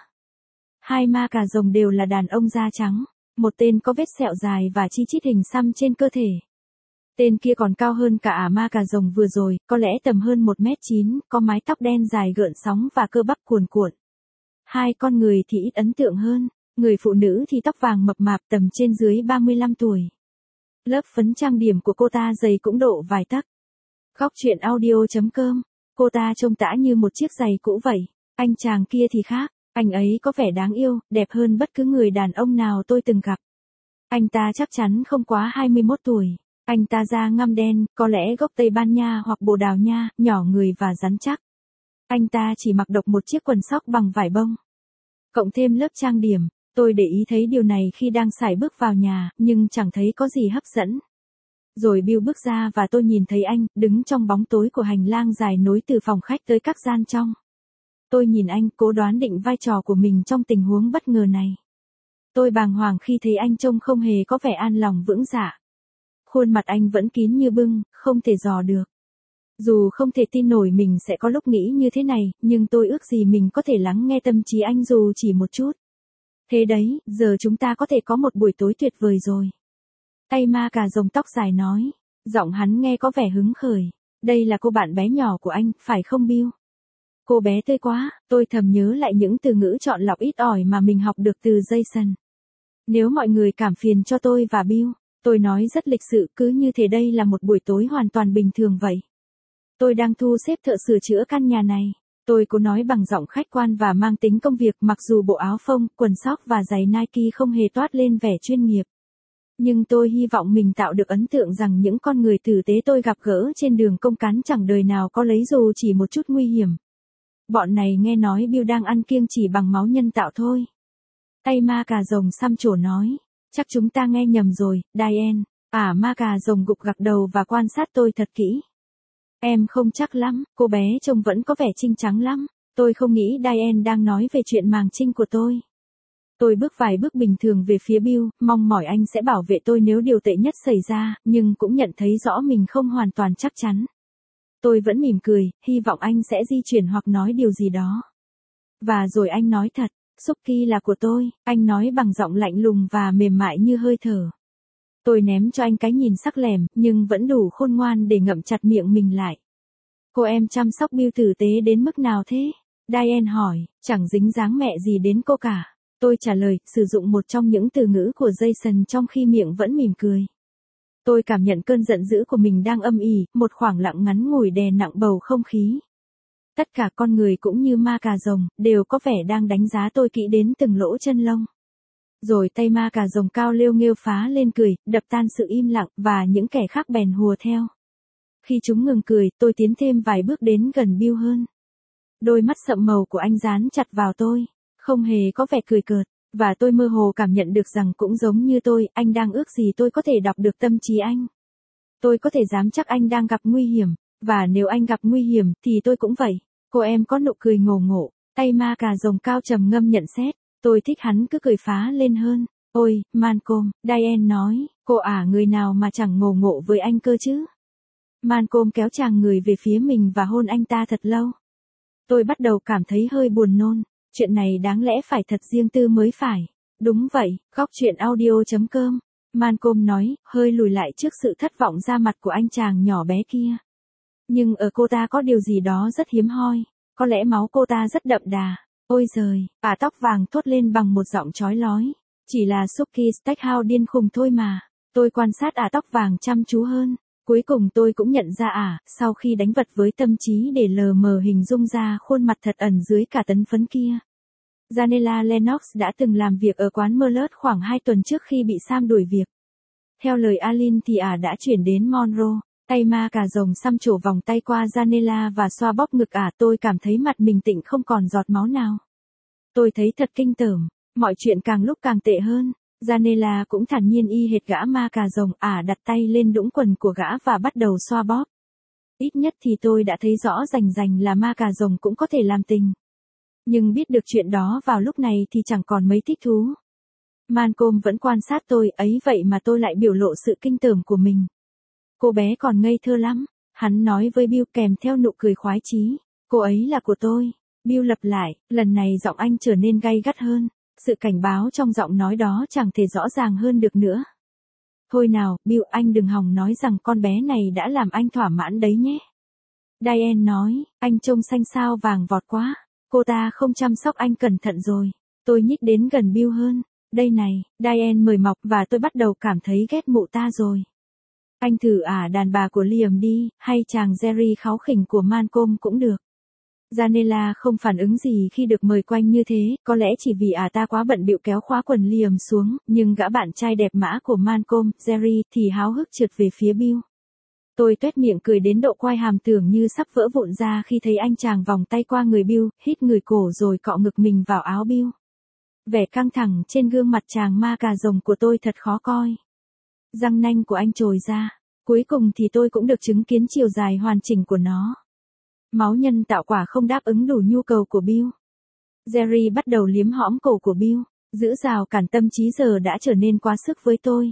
2 ma cà rồng đều là đàn ông da trắng. Một tên có vết sẹo dài và chi chít hình xăm trên cơ thể. Tên kia còn cao hơn cả ả ma cà rồng vừa rồi, có lẽ tầm hơn 1m9, có mái tóc đen dài gợn sóng và cơ bắp cuồn cuộn. 2 con người thì ít ấn tượng hơn. Người phụ nữ thì tóc vàng mập mạp tầm trên dưới 35 tuổi. Lớp phấn trang điểm của cô ta dày cũng độ vài tấc. Góc truyện audio.com. Cô ta trông tã như một chiếc giày cũ vậy. Anh chàng kia thì khác. Anh ấy có vẻ đáng yêu, đẹp hơn bất cứ người đàn ông nào tôi từng gặp. Anh ta chắc chắn không quá 21 tuổi. Anh ta da ngăm đen, có lẽ gốc Tây Ban Nha hoặc Bồ Đào Nha, nhỏ người và rắn chắc. Anh ta chỉ mặc độc một chiếc quần sóc bằng vải bông. Cộng thêm lớp trang điểm, Tôi để ý thấy điều này khi đang sải bước vào nhà, nhưng chẳng thấy có gì hấp dẫn. Rồi Bill bước ra và tôi nhìn thấy anh, đứng trong bóng tối của hành lang dài nối từ phòng khách tới các gian trong. Tôi nhìn anh, cố đoán định vai trò của mình trong tình huống bất ngờ này. Tôi bàng hoàng khi thấy anh trông không hề có vẻ an lòng vững dạ. Khuôn mặt anh vẫn kín như bưng, không thể dò được. Dù không thể tin nổi mình sẽ có lúc nghĩ như thế này, nhưng tôi ước gì mình có thể lắng nghe tâm trí anh dù chỉ một chút. Thế đấy, giờ chúng ta có thể có một buổi tối tuyệt vời rồi. Tay ma cà rồng tóc dài nói. Giọng hắn nghe có vẻ hứng khởi. Đây là cô bạn bé nhỏ của anh, phải không Bill? Cô bé tươi quá, tôi thầm nhớ lại những từ ngữ chọn lọc ít ỏi mà mình học được từ Jason. Nếu mọi người cảm phiền cho tôi và Bill, tôi nói rất lịch sự, cứ như thế đây là một buổi tối hoàn toàn bình thường vậy. Tôi đang thu xếp thợ sửa chữa căn nhà này. Tôi cố nói bằng giọng khách quan và mang tính công việc, mặc dù bộ áo phông, quần sóc và giày Nike không hề toát lên vẻ chuyên nghiệp. Nhưng tôi hy vọng mình tạo được ấn tượng rằng những con người tử tế tôi gặp gỡ trên đường công cán chẳng đời nào có lấy dù chỉ một chút nguy hiểm. Bọn này nghe nói Bill đang ăn kiêng chỉ bằng máu nhân tạo thôi. Tay ma cà rồng xăm trổ nói. Chắc chúng ta nghe nhầm rồi, Diane. Ma cà rồng gục gặc đầu và quan sát tôi thật kỹ. Em không chắc lắm, cô bé trông vẫn có vẻ trinh trắng lắm. Tôi không nghĩ Diane đang nói về chuyện màng trinh của tôi. Tôi bước vài bước bình thường về phía Bill, mong mỏi anh sẽ bảo vệ tôi nếu điều tệ nhất xảy ra, nhưng cũng nhận thấy rõ mình không hoàn toàn chắc chắn. Tôi vẫn mỉm cười, hy vọng anh sẽ di chuyển hoặc nói điều gì đó. Và rồi anh nói thật, Suki là của tôi, anh nói bằng giọng lạnh lùng và mềm mại như hơi thở. Tôi ném cho anh cái nhìn sắc lẻm, nhưng vẫn đủ khôn ngoan để ngậm chặt miệng mình lại. Cô em chăm sóc Bill tử tế đến mức nào thế? Diane hỏi, chẳng dính dáng mẹ gì đến cô cả. Tôi trả lời, sử dụng một trong những từ ngữ của Jason trong khi miệng vẫn mỉm cười. Tôi cảm nhận cơn giận dữ của mình đang âm ỉ, một khoảng lặng ngắn ngủi đè nặng bầu không khí. Tất cả con người cũng như ma cà rồng, đều có vẻ đang đánh giá tôi kỹ đến từng lỗ chân lông. Rồi tay ma cà rồng cao lêu nghêu phá lên cười, đập tan sự im lặng, và những kẻ khác bèn hùa theo. Khi chúng ngừng cười, tôi tiến thêm vài bước đến gần Bill hơn. Đôi mắt sậm màu của anh dán chặt vào tôi, không hề có vẻ cười cợt, và tôi mơ hồ cảm nhận được rằng cũng giống như tôi, anh đang ước gì tôi có thể đọc được tâm trí anh. Tôi có thể dám chắc anh đang gặp nguy hiểm, và nếu anh gặp nguy hiểm thì tôi cũng vậy. Cô em có nụ cười ngổ ngộ, tay ma cà rồng cao trầm ngâm nhận xét. Tôi thích hắn cứ cười phá lên hơn. Ôi, Malcolm, Diane nói, cô người nào mà chẳng ngổ ngộ với anh cơ chứ. Malcolm kéo chàng người về phía mình và hôn anh ta thật lâu. Tôi bắt đầu cảm thấy hơi buồn nôn, chuyện này đáng lẽ phải thật riêng tư mới phải. Đúng vậy, góc chuyện audio.com. Malcolm nói, hơi lùi lại trước sự thất vọng ra mặt của anh chàng nhỏ bé kia. Nhưng ở cô ta có điều gì đó rất hiếm hoi, có lẽ máu cô ta rất đậm đà. Ôi giời, tóc vàng thốt lên bằng một giọng chói lói. Chỉ là Suki Stackhouse điên khùng thôi mà. Tôi quan sát tóc vàng chăm chú hơn. Cuối cùng tôi cũng nhận ra sau khi đánh vật với tâm trí để lờ mờ hình dung ra khuôn mặt thật ẩn dưới cả tấn phấn kia. Janella Lennox đã từng làm việc ở quán Merlot khoảng 2 tuần trước khi bị Sam đuổi việc. Theo lời Alin thì đã chuyển đến Monroe. Tay ma cà rồng xăm trổ vòng tay qua Janella và xoa bóp ngực tôi cảm thấy mặt mình tịnh không còn giọt máu nào. Tôi thấy thật kinh tởm, mọi chuyện càng lúc càng tệ hơn. Janella cũng thản nhiên y hệt gã ma cà rồng, đặt tay lên đũng quần của gã và bắt đầu xoa bóp. Ít nhất thì tôi đã thấy rõ rành rành là ma cà rồng cũng có thể làm tình. Nhưng biết được chuyện đó vào lúc này thì chẳng còn mấy thích thú. Malcolm vẫn quan sát tôi, ấy vậy mà tôi lại biểu lộ sự kinh tởm của mình. Cô bé còn ngây thơ lắm, hắn nói với Bill kèm theo nụ cười khoái chí. Cô ấy là của tôi. Bill lặp lại, lần này giọng anh trở nên gay gắt hơn. Sự cảnh báo trong giọng nói đó chẳng thể rõ ràng hơn được nữa. Thôi nào, Bill, anh đừng hòng nói rằng con bé này đã làm anh thỏa mãn đấy nhé. Diane nói, anh trông xanh xao vàng vọt quá. Cô ta không chăm sóc anh cẩn thận rồi. Tôi nhích đến gần Bill hơn. Đây này, Diane mời mọc và tôi bắt đầu cảm thấy ghét mụ ta rồi. Anh thử đàn bà của Liam đi, hay chàng Jerry kháu khỉnh của Malcolm cũng được. Janella không phản ứng gì khi được mời quanh như thế, có lẽ chỉ vì ta quá bận bịu kéo khóa quần Liam xuống, nhưng gã bạn trai đẹp mã của Malcolm, Jerry, thì háo hức trượt về phía Bill. Tôi tuét miệng cười đến độ quai hàm tưởng như sắp vỡ vụn ra khi thấy anh chàng vòng tay qua người Bill, hít người cổ rồi cọ ngực mình vào áo Bill. Vẻ căng thẳng trên gương mặt chàng ma cà rồng của tôi thật khó coi. Răng nanh của anh trồi ra. Cuối cùng thì tôi cũng được chứng kiến chiều dài hoàn chỉnh của nó. Máu nhân tạo quả không đáp ứng đủ nhu cầu của Bill. Jerry bắt đầu liếm hõm cổ của Bill. Giữ rào cản tâm trí giờ đã trở nên quá sức với tôi.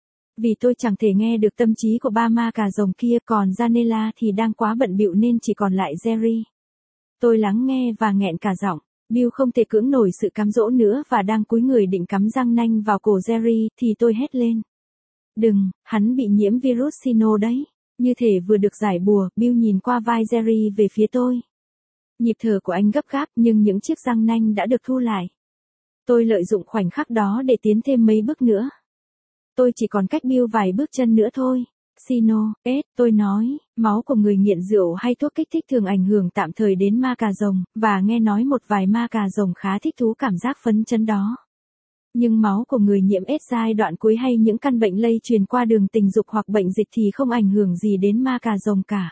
Vì tôi chẳng thể nghe được tâm trí của ba ma cà rồng kia, còn Janela thì đang quá bận bịu nên chỉ còn lại Jerry. Tôi lắng nghe và nghẹn cả giọng. Bill không thể cưỡng nổi sự cám dỗ nữa và đang cúi người định cắm răng nanh vào cổ Jerry thì tôi hét lên. Đừng, hắn bị nhiễm virus Sino đấy. Như thể vừa được giải bùa, Bill nhìn qua vai Jerry về phía tôi. Nhịp thở của anh gấp gáp nhưng những chiếc răng nanh đã được thu lại. Tôi lợi dụng khoảnh khắc đó để tiến thêm mấy bước nữa. Tôi chỉ còn cách Bill vài bước chân nữa thôi. Sino, tôi nói, máu của người nghiện rượu hay thuốc kích thích thường ảnh hưởng tạm thời đến ma cà rồng, và nghe nói một vài ma cà rồng khá thích thú cảm giác phấn chấn đó. Nhưng máu của người nhiễm AIDS giai đoạn cuối hay những căn bệnh lây truyền qua đường tình dục hoặc bệnh dịch thì không ảnh hưởng gì đến ma cà rồng cả.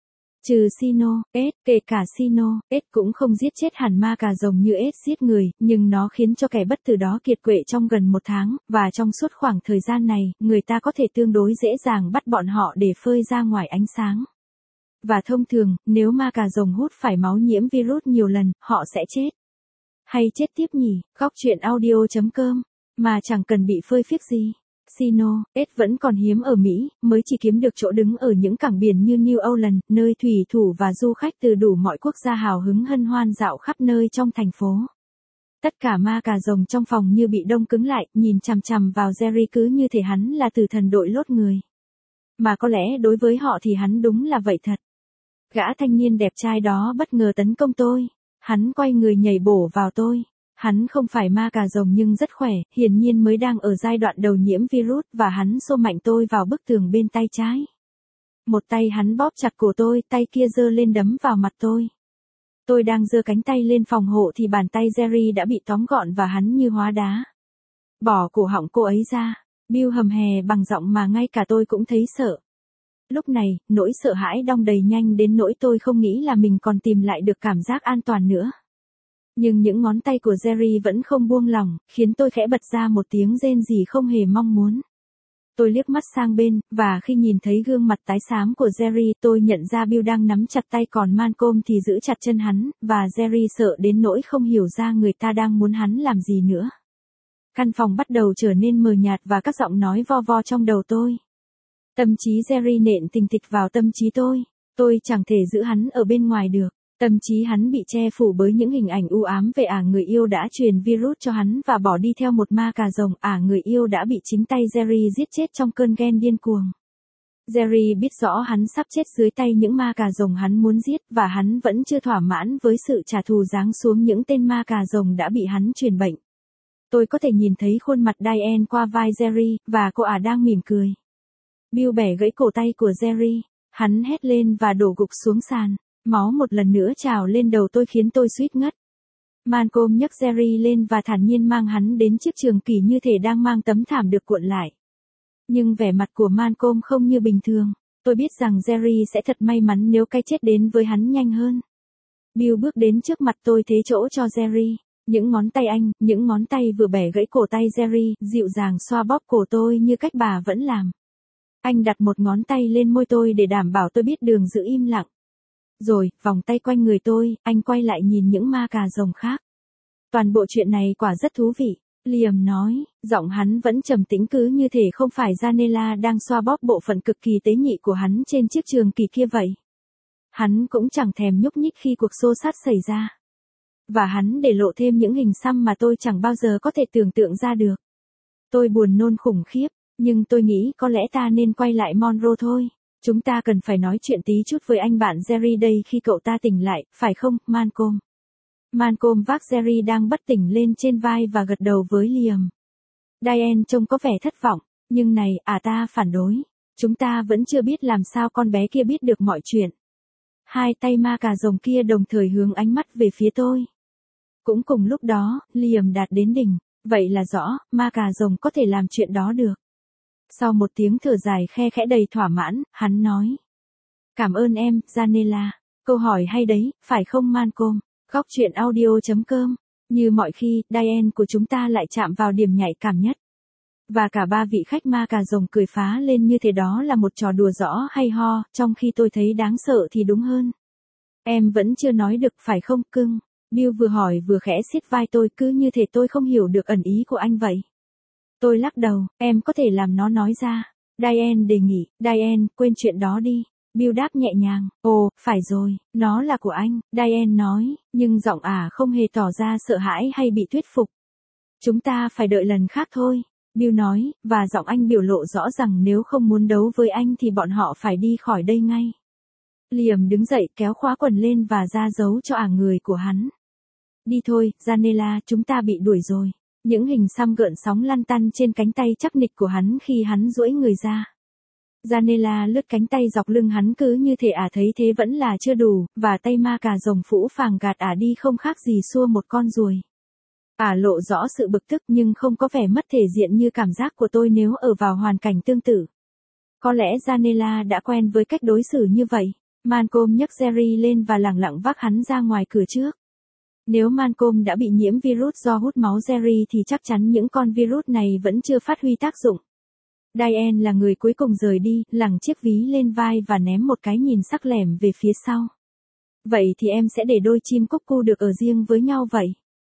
Trừ Sino, kể cả Sino, cũng không giết chết hẳn ma cà rồng như giết người, nhưng nó khiến cho kẻ bất tử đó kiệt quệ trong gần 1 tháng, và trong suốt khoảng thời gian này, người ta có thể tương đối dễ dàng bắt bọn họ để phơi ra ngoài ánh sáng. Và thông thường, nếu ma cà rồng hút phải máu nhiễm virus nhiều lần, họ sẽ chết. Hay chết tiếp nhỉ, góc chuyện audio.com, mà chẳng cần bị phơi phiếc gì. Sino, vẫn còn hiếm ở Mỹ, mới chỉ kiếm được chỗ đứng ở những cảng biển như New Orleans, nơi thủy thủ và du khách từ đủ mọi quốc gia hào hứng hân hoan dạo khắp nơi trong thành phố. Tất cả ma cà rồng trong phòng như bị đông cứng lại, nhìn chằm chằm vào Jerry cứ như thể hắn là tử thần đội lốt người. Mà có lẽ đối với họ thì hắn đúng là vậy thật. Gã thanh niên đẹp trai đó bất ngờ tấn công tôi. Hắn quay người nhảy bổ vào tôi. Hắn không phải ma cà rồng nhưng rất khỏe, hiển nhiên mới đang ở giai đoạn đầu nhiễm virus và hắn xô mạnh tôi vào bức tường bên tay trái. Một tay hắn bóp chặt cổ tôi, tay kia giơ lên đấm vào mặt tôi. Tôi đang giơ cánh tay lên phòng hộ thì bàn tay Jerry đã bị tóm gọn và hắn như hóa đá. Bỏ cổ họng cô ấy ra, Bill hầm hè bằng giọng mà ngay cả tôi cũng thấy sợ. Lúc này, nỗi sợ hãi đong đầy nhanh đến nỗi tôi không nghĩ là mình còn tìm lại được cảm giác an toàn nữa. Nhưng những ngón tay của Jerry vẫn không buông lỏng, khiến tôi khẽ bật ra một tiếng rên rỉ không hề mong muốn. Tôi liếc mắt sang bên, và khi nhìn thấy gương mặt tái xám của Jerry, tôi nhận ra Bill đang nắm chặt tay còn Malcolm thì giữ chặt chân hắn, và Jerry sợ đến nỗi không hiểu ra người ta đang muốn hắn làm gì nữa. Căn phòng bắt đầu trở nên mờ nhạt và các giọng nói vo vo trong đầu tôi. Tâm trí Jerry nện tình tịch vào tâm trí tôi chẳng thể giữ hắn ở bên ngoài được. Tâm trí hắn bị che phủ bởi những hình ảnh u ám về người yêu đã truyền virus cho hắn và bỏ đi theo một ma cà rồng. Người yêu đã bị chính tay Jerry giết chết trong cơn ghen điên cuồng. Jerry biết rõ hắn sắp chết dưới tay những ma cà rồng hắn muốn giết và hắn vẫn chưa thỏa mãn với sự trả thù giáng xuống những tên ma cà rồng đã bị hắn truyền bệnh. Tôi có thể nhìn thấy khuôn mặt Diane qua vai Jerry và cô đang mỉm cười. Bill bẻ gãy cổ tay của Jerry. Hắn hét lên và đổ gục xuống sàn. Máu một lần nữa trào lên đầu tôi khiến tôi suýt ngất. Malcolm nhấc Jerry lên và thản nhiên mang hắn đến chiếc trường kỷ như thể đang mang tấm thảm được cuộn lại. Nhưng vẻ mặt của Malcolm không như bình thường. Tôi biết rằng Jerry sẽ thật may mắn nếu cái chết đến với hắn nhanh hơn. Bill bước đến trước mặt tôi thế chỗ cho Jerry. Những ngón tay vừa bẻ gãy cổ tay Jerry, dịu dàng xoa bóp cổ tôi như cách bà vẫn làm. Anh đặt một ngón tay lên môi tôi để đảm bảo tôi biết đường giữ im lặng. Rồi, vòng tay quanh người tôi, anh quay lại nhìn những ma cà rồng khác. Toàn bộ chuyện này quả rất thú vị, Liam nói, giọng hắn vẫn trầm tĩnh cứ như thể không phải Janela đang xoa bóp bộ phận cực kỳ tế nhị của hắn trên chiếc trường kỳ kia vậy. Hắn cũng chẳng thèm nhúc nhích khi cuộc xô xát xảy ra. Và hắn để lộ thêm những hình xăm mà tôi chẳng bao giờ có thể tưởng tượng ra được. Tôi buồn nôn khủng khiếp, nhưng tôi nghĩ có lẽ ta nên quay lại Monroe thôi. Chúng ta cần phải nói chuyện tí chút với anh bạn Jerry đây khi cậu ta tỉnh lại, phải không, Malcolm? Malcolm vác Jerry đang bất tỉnh lên trên vai và gật đầu với Liam. Diane trông có vẻ thất vọng, nhưng này, ta phản đối. Chúng ta vẫn chưa biết làm sao con bé kia biết được mọi chuyện. Hai tay ma cà rồng kia đồng thời hướng ánh mắt về phía tôi. Cũng cùng lúc đó, Liam đạt đến đỉnh. Vậy là rõ, ma cà rồng có thể làm chuyện đó được. Sau một tiếng thở dài khe khẽ đầy thỏa mãn, hắn nói. Cảm ơn em, Janela. Câu hỏi hay đấy, phải không Malcolm? Góc chuyện audio.com Như mọi khi, Diane của chúng ta lại chạm vào điểm nhạy cảm nhất. Và cả ba vị khách ma cà rồng cười phá lên như thế đó là một trò đùa rõ hay ho, trong khi tôi thấy đáng sợ thì đúng hơn. Em vẫn chưa nói được phải không, cưng? Bill vừa hỏi vừa khẽ siết vai tôi, cứ như thể tôi không hiểu được ẩn ý của anh vậy. Tôi lắc đầu, em có thể làm nó nói ra. Diane đề nghị, Diane, quên chuyện đó đi. Bill đáp nhẹ nhàng, ồ, phải rồi, nó là của anh, Diane nói, nhưng giọng không hề tỏ ra sợ hãi hay bị thuyết phục. Chúng ta phải đợi lần khác thôi, Bill nói, và giọng anh biểu lộ rõ rằng nếu không muốn đấu với anh thì bọn họ phải đi khỏi đây ngay. Liam đứng dậy kéo khóa quần lên và ra dấu cho người của hắn. Đi thôi, Janela, chúng ta bị đuổi rồi. Những hình xăm gợn sóng lăn tăn trên cánh tay chắc nịch của hắn khi hắn duỗi người ra. Janela lướt cánh tay dọc lưng hắn cứ như thể thấy thế vẫn là chưa đủ, và tay ma cà rồng phũ phàng gạt đi không khác gì xua một con ruồi. Lộ rõ sự bực tức nhưng không có vẻ mất thể diện như cảm giác của tôi nếu ở vào hoàn cảnh tương tự. Có lẽ Janela đã quen với cách đối xử như vậy. Malcolm nhấc Jerry lên và lẳng lặng vác hắn ra ngoài cửa trước. Nếu Malcolm đã bị nhiễm virus do hút máu Jerry thì chắc chắn những con virus này vẫn chưa phát huy tác dụng. Diane là người cuối cùng rời đi, lẳng chiếc ví lên vai và ném một cái nhìn sắc lẻm về phía sau. Vậy thì em sẽ để đôi chim cúc cu được ở riêng với nhau vậy.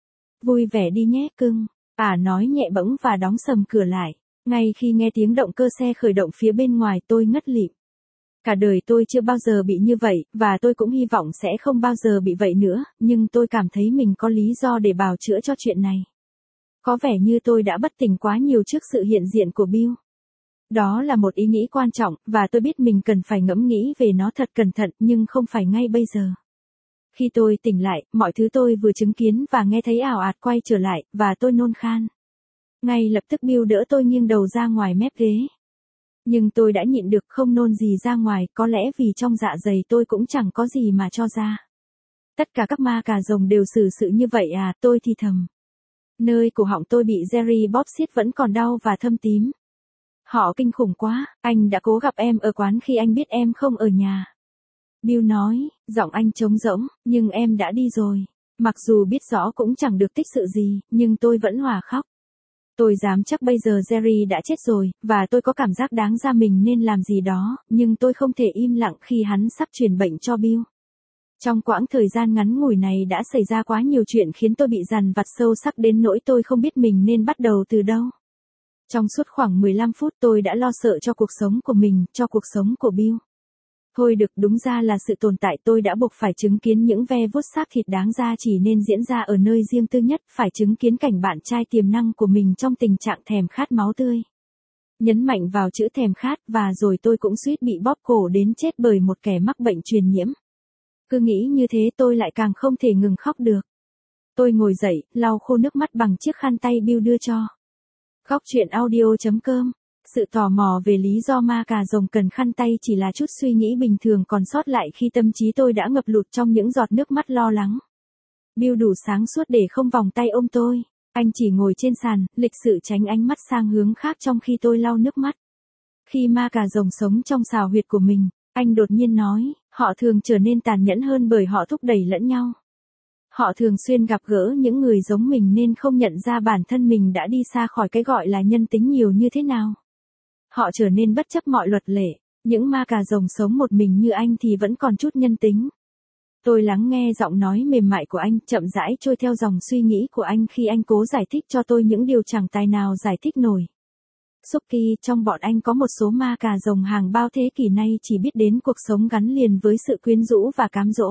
Vui vẻ đi nhé cưng. Nói nhẹ bẫng và đóng sầm cửa lại. Ngay khi nghe tiếng động cơ xe khởi động phía bên ngoài tôi ngất lịm. Cả đời tôi chưa bao giờ bị như vậy, và tôi cũng hy vọng sẽ không bao giờ bị vậy nữa, nhưng tôi cảm thấy mình có lý do để bào chữa cho chuyện này. Có vẻ như tôi đã bất tỉnh quá nhiều trước sự hiện diện của Bill. Đó là một ý nghĩ quan trọng, và tôi biết mình cần phải ngẫm nghĩ về nó thật cẩn thận, nhưng không phải ngay bây giờ. Khi tôi tỉnh lại, mọi thứ tôi vừa chứng kiến và nghe thấy ào ạt quay trở lại, và tôi nôn khan. Ngay lập tức Bill đỡ tôi nghiêng đầu ra ngoài mép ghế. Nhưng tôi đã nhịn được không nôn gì ra ngoài, có lẽ vì trong dạ dày tôi cũng chẳng có gì mà cho ra. Tất cả các ma cà rồng đều xử sự như vậy tôi thì thầm. Nơi cổ họng tôi bị Jerry bóp xiết vẫn còn đau và thâm tím. Họ kinh khủng quá, anh đã cố gặp em ở quán khi anh biết em không ở nhà. Bill nói, giọng anh trống rỗng, nhưng em đã đi rồi. Mặc dù biết rõ cũng chẳng được tích sự gì, nhưng tôi vẫn òa khóc. Tôi dám chắc bây giờ Jerry đã chết rồi, và tôi có cảm giác đáng ra mình nên làm gì đó, nhưng tôi không thể im lặng khi hắn sắp truyền bệnh cho Bill. Trong quãng thời gian ngắn ngủi này đã xảy ra quá nhiều chuyện khiến tôi bị dằn vặt sâu sắc đến nỗi tôi không biết mình nên bắt đầu từ đâu. Trong suốt khoảng 15 phút tôi đã lo sợ cho cuộc sống của mình, cho cuộc sống của Bill. Thôi được, đúng ra là sự tồn tại tôi đã buộc phải chứng kiến những ve vuốt xác thịt đáng ra chỉ nên diễn ra ở nơi riêng tư nhất, phải chứng kiến cảnh bạn trai tiềm năng của mình trong tình trạng thèm khát máu tươi. Nhấn mạnh vào chữ thèm khát và rồi tôi cũng suýt bị bóp cổ đến chết bởi một kẻ mắc bệnh truyền nhiễm. Cứ nghĩ như thế tôi lại càng không thể ngừng khóc được. Tôi ngồi dậy, lau khô nước mắt bằng chiếc khăn tay Bill đưa cho. Góc truyện audio.com. Sự tò mò về lý do ma cà rồng cần khăn tay chỉ là chút suy nghĩ bình thường còn sót lại khi tâm trí tôi đã ngập lụt trong những giọt nước mắt lo lắng. Bill đủ sáng suốt để không vòng tay ôm tôi. Anh chỉ ngồi trên sàn, lịch sự tránh ánh mắt sang hướng khác trong khi tôi lau nước mắt. Khi ma cà rồng sống trong xào huyệt của mình, anh đột nhiên nói, họ thường trở nên tàn nhẫn hơn bởi họ thúc đẩy lẫn nhau. Họ thường xuyên gặp gỡ những người giống mình nên không nhận ra bản thân mình đã đi xa khỏi cái gọi là nhân tính nhiều như thế nào. Họ trở nên bất chấp mọi luật lệ, những ma cà rồng sống một mình như anh thì vẫn còn chút nhân tính. Tôi lắng nghe giọng nói mềm mại của anh, chậm rãi trôi theo dòng suy nghĩ của anh khi anh cố giải thích cho tôi những điều chẳng tài nào giải thích nổi. Suki, trong bọn anh có một số ma cà rồng hàng bao thế kỷ nay chỉ biết đến cuộc sống gắn liền với sự quyến rũ và cám dỗ.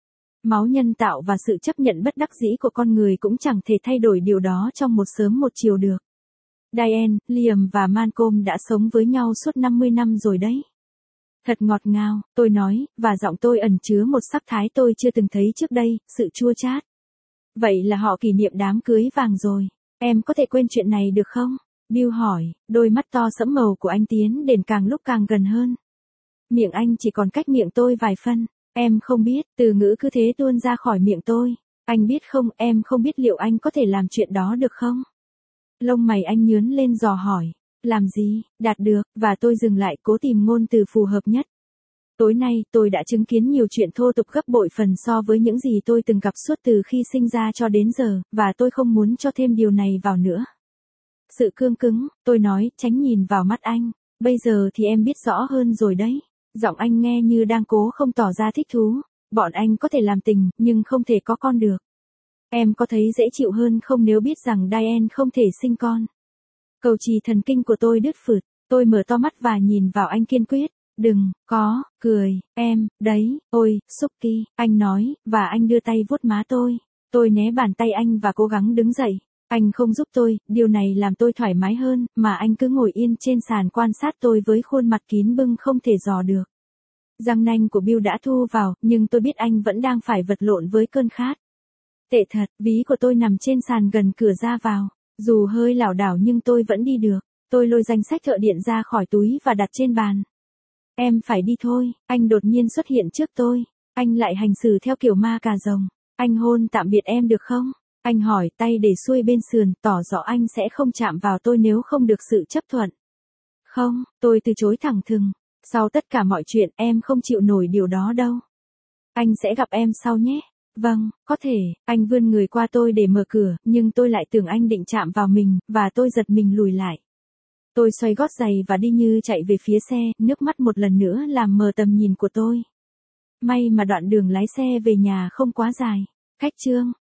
Máu nhân tạo và sự chấp nhận bất đắc dĩ của con người cũng chẳng thể thay đổi điều đó trong một sớm một chiều được. Diane, Liam và Malcolm đã sống với nhau suốt 50 năm rồi đấy. Thật ngọt ngào, tôi nói, và giọng tôi ẩn chứa một sắc thái tôi chưa từng thấy trước đây, sự chua chát. Vậy là họ kỷ niệm đám cưới vàng rồi. Em có thể quên chuyện này được không? Bill hỏi, đôi mắt to sẫm màu của anh tiến đến càng lúc càng gần hơn. Miệng anh chỉ còn cách miệng tôi vài phân. Em không biết, từ ngữ cứ thế tuôn ra khỏi miệng tôi. Anh biết không, em không biết liệu anh có thể làm chuyện đó được không? Lông mày anh nhướn lên dò hỏi. Làm gì, đạt được, và tôi dừng lại cố tìm ngôn từ phù hợp nhất. Tối nay tôi đã chứng kiến nhiều chuyện thô tục gấp bội phần so với những gì tôi từng gặp suốt từ khi sinh ra cho đến giờ, và tôi không muốn cho thêm điều này vào nữa. Sự cương cứng, tôi nói, tránh nhìn vào mắt anh. Bây giờ thì em biết rõ hơn rồi đấy. Giọng anh nghe như đang cố không tỏ ra thích thú. Bọn anh có thể làm tình, nhưng không thể có con được. Em có thấy dễ chịu hơn không nếu biết rằng Diane không thể sinh con? Cầu trì thần kinh của tôi đứt phượt. Tôi mở to mắt và nhìn vào anh kiên quyết. Đừng, có, cười, em, đấy, ôi, Suki, anh nói, và anh đưa tay vuốt má tôi. Tôi né bàn tay anh và cố gắng đứng dậy. Anh không giúp tôi, điều này làm tôi thoải mái hơn, mà anh cứ ngồi yên trên sàn quan sát tôi với khuôn mặt kín bưng không thể dò được. Răng nanh của Bill đã thu vào, nhưng tôi biết anh vẫn đang phải vật lộn với cơn khát. Tệ thật, ví của tôi nằm trên sàn gần cửa ra vào. Dù hơi lảo đảo nhưng tôi vẫn đi được. Tôi lôi danh sách thợ điện ra khỏi túi và đặt trên bàn. Em phải đi thôi, anh đột nhiên xuất hiện trước tôi. Anh lại hành xử theo kiểu ma cà rồng. Anh hôn tạm biệt em được không? Anh hỏi, tay để xuôi bên sườn, tỏ rõ anh sẽ không chạm vào tôi nếu không được sự chấp thuận. Không, tôi từ chối thẳng thừng. Sau tất cả mọi chuyện em không chịu nổi điều đó đâu. Anh sẽ gặp em sau nhé. Vâng, có thể. Anh vươn người qua tôi để mở cửa, nhưng tôi lại tưởng anh định chạm vào mình, và tôi giật mình lùi lại. Tôi xoay gót giày và đi như chạy về phía xe, nước mắt một lần nữa làm mờ tầm nhìn của tôi. May mà đoạn đường lái xe về nhà không quá dài. Khách trương.